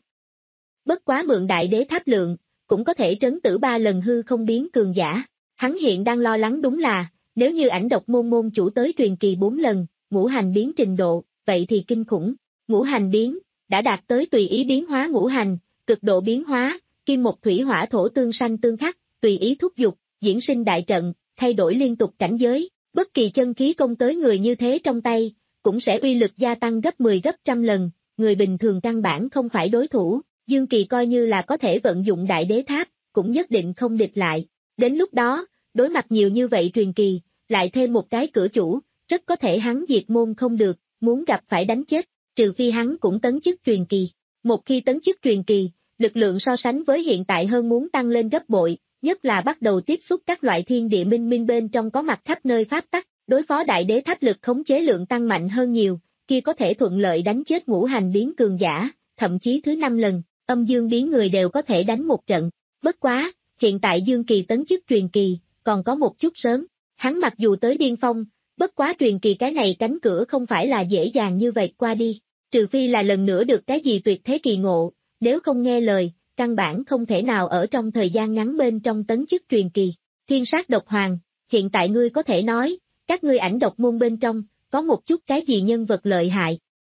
Bất quá mượn đại đế tháp lượng, cũng có thể trấn tử ba lần hư không biến cường giả. Hắn hiện đang lo lắng đúng là, nếu như ảnh độc môn môn chủ tới truyền kỳ bốn lần, ngũ hành biến trình độ, vậy thì kinh khủng. Ngũ hành biến, đã đạt tới tùy ý biến hóa ngũ hành, cực độ biến hóa, kim một thủy hỏa thổ tương sanh tương khắc, tùy ý thúc dục, diễn sinh đại trận, thay đổi liên tục cảnh giới, bất kỳ chân khí công tới người như thế trong tay, cũng sẽ uy lực gia tăng gấp mười gấp trăm lần, người bình thường căn bản không phải đối thủ, Dương Kỳ coi như là có thể vận dụng đại đế tháp, cũng nhất định không địch lại. Đến lúc đó, đối mặt nhiều như vậy truyền kỳ, lại thêm một cái cửa chủ, rất có thể hắn diệt môn không được, muốn gặp phải đánh chết, trừ phi hắn cũng tấn chức truyền kỳ. Một khi tấn chức truyền kỳ, lực lượng so sánh với hiện tại hơn muốn tăng lên gấp bội, nhất là bắt đầu tiếp xúc các loại thiên địa minh minh bên trong có mặt khắp nơi pháp tắc, đối phó đại đế tháp lực khống chế lượng tăng mạnh hơn nhiều, kia có thể thuận lợi đánh chết ngũ hành biến cường giả, thậm chí thứ năm lần, âm dương biến người đều có thể đánh một trận. Bất quá, hiện tại Dương Kỳ tấn chức truyền kỳ, còn có một chút sớm, hắn mặc dù tới điên phong, bất quá truyền kỳ cái này cánh cửa không phải là dễ dàng như vậy qua đi, trừ phi là lần nữa được cái gì tuyệt thế kỳ ngộ, nếu không nghe lời, căn bản không thể nào ở trong thời gian ngắn bên trong tấn chức truyền kỳ. Thiên sát độc hoàng, hiện tại ngươi có thể nói, các ngươi ảnh độc môn bên trong, có một chút cái gì nhân vật lợi hại.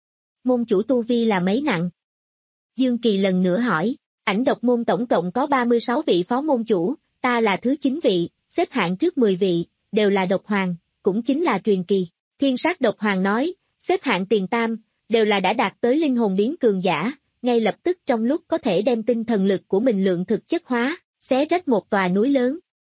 Môn chủ tu vi là mấy nặng? Dương Kỳ lần nữa hỏi, ảnh độc môn tổng cộng có ba mươi sáu vị phó môn chủ, ta là thứ chín vị, xếp hạng trước mười vị, đều là độc hoàng, cũng chính là truyền kỳ. Thiên sát độc hoàng nói, xếp hạng tiền tam, đều là đã đạt tới linh hồn biến cường giả, ngay lập tức trong lúc có thể đem tinh thần lực của mình lượng thực chất hóa, xé rách một tòa núi lớn.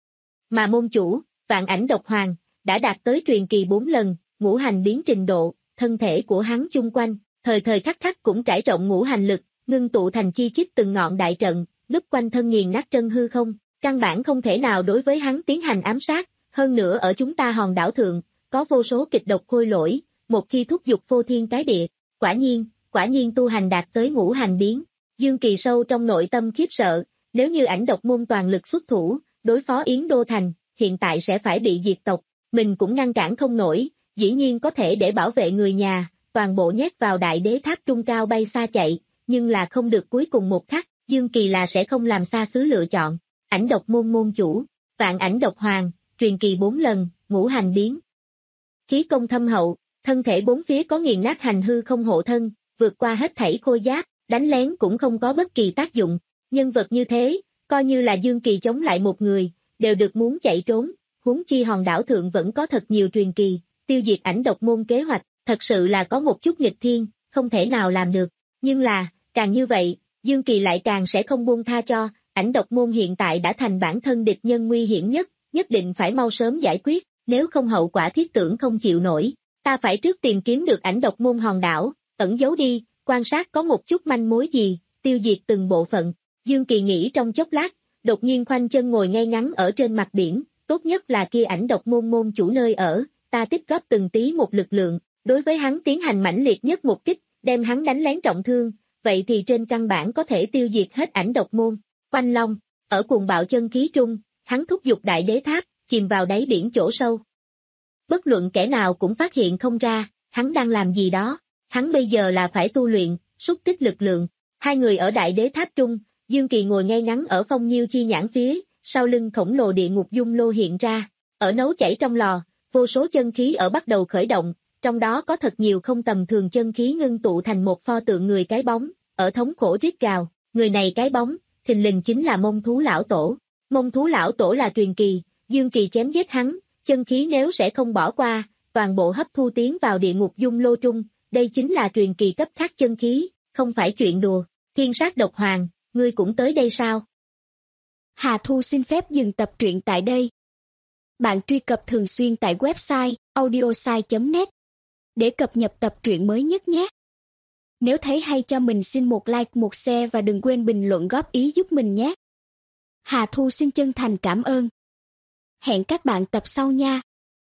Mà môn chủ, vạn ảnh độc hoàng, đã đạt tới truyền kỳ bốn lần, ngũ hành biến trình độ, thân thể của hắn chung quanh, thời thời khắc khắc cũng trải rộng ngũ hành lực, ngưng tụ thành chi chít từng ngọn đại trận, núp quanh thân nghiền nát trân hư không, căn bản không thể nào đối với hắn tiến hành ám sát, hơn nữa ở chúng ta hòn đảo thượng, có vô số kịch độc khôi lỗi, một khi thúc dục phô thiên cái địa, quả nhiên, quả nhiên tu hành đạt tới ngũ hành biến. Dương Kỳ sâu trong nội tâm khiếp sợ, nếu như ảnh độc môn toàn lực xuất thủ, đối phó Yến Đô Thành, hiện tại sẽ phải bị diệt tộc, mình cũng ngăn cản không nổi, dĩ nhiên có thể để bảo vệ người nhà, toàn bộ nhét vào đại đế tháp trung cao bay xa chạy, nhưng là không được cuối cùng một khắc, Dương Kỳ là sẽ không làm xa xứ lựa chọn. Ảnh độc môn môn chủ, vạn ảnh độc hoàng, truyền kỳ bốn lần, ngũ hành biến. Khí công thâm hậu, thân thể bốn phía có nghiền nát hành hư không hộ thân, vượt qua hết thảy khôi giáp, đánh lén cũng không có bất kỳ tác dụng. Nhân vật như thế, coi như là Dương Kỳ chống lại một người, đều được muốn chạy trốn, huống chi hòn đảo thượng vẫn có thật nhiều truyền kỳ, tiêu diệt ảnh độc môn kế hoạch, thật sự là có một chút nghịch thiên, không thể nào làm được. Nhưng là, càng như vậy, Dương Kỳ lại càng sẽ không buông tha cho, ảnh độc môn hiện tại đã thành bản thân địch nhân nguy hiểm nhất, nhất định phải mau sớm giải quyết, nếu không hậu quả thiết tưởng không chịu nổi. Ta phải trước tìm kiếm được ảnh độc môn hòn đảo, ẩn giấu đi, quan sát có một chút manh mối gì, tiêu diệt từng bộ phận. Dương Kỳ nghĩ trong chốc lát, đột nhiên khoanh chân ngồi ngay ngắn ở trên mặt biển, tốt nhất là kia ảnh độc môn môn chủ nơi ở, ta tích góp từng tí một lực lượng, đối với hắn tiến hành mãnh liệt nhất một kích, đem hắn đánh lén trọng thương, vậy thì trên căn bản có thể tiêu diệt hết ảnh độc môn. Oanh Long, ở cuồng bạo chân khí trung, hắn thúc giục đại đế tháp, chìm vào đáy biển chỗ sâu. Bất luận kẻ nào cũng phát hiện không ra, hắn đang làm gì đó, hắn bây giờ là phải tu luyện, xúc tích lực lượng. Hai người ở đại đế tháp trung, Dương Kỳ ngồi ngay ngắn ở phong nhiêu chi nhãn phía, sau lưng khổng lồ địa ngục dung lô hiện ra, ở nấu chảy trong lò, vô số chân khí ở bắt đầu khởi động, trong đó có thật nhiều không tầm thường chân khí ngưng tụ thành một pho tượng người cái bóng, ở thống khổ rít gào, người này cái bóng, thình lình chính là Mông Thú Lão Tổ. Mông Thú Lão Tổ là truyền kỳ, Dương Kỳ chém giết hắn, chân khí nếu sẽ không bỏ qua, toàn bộ hấp thu tiến vào địa ngục dung lô trung, đây chính là truyền kỳ cấp khác chân khí, không phải chuyện đùa. Thiên sát độc hoàng, ngươi cũng tới đây sao? Hà Thu xin phép dừng tập truyện tại đây. Bạn truy cập thường xuyên tại website audiosai chấm net để cập nhật tập truyện mới nhất nhé. Nếu thấy hay cho mình xin một like, một share và đừng quên bình luận góp ý giúp mình nhé. Hà Thu xin chân thành cảm ơn. Hẹn các bạn tập sau nha.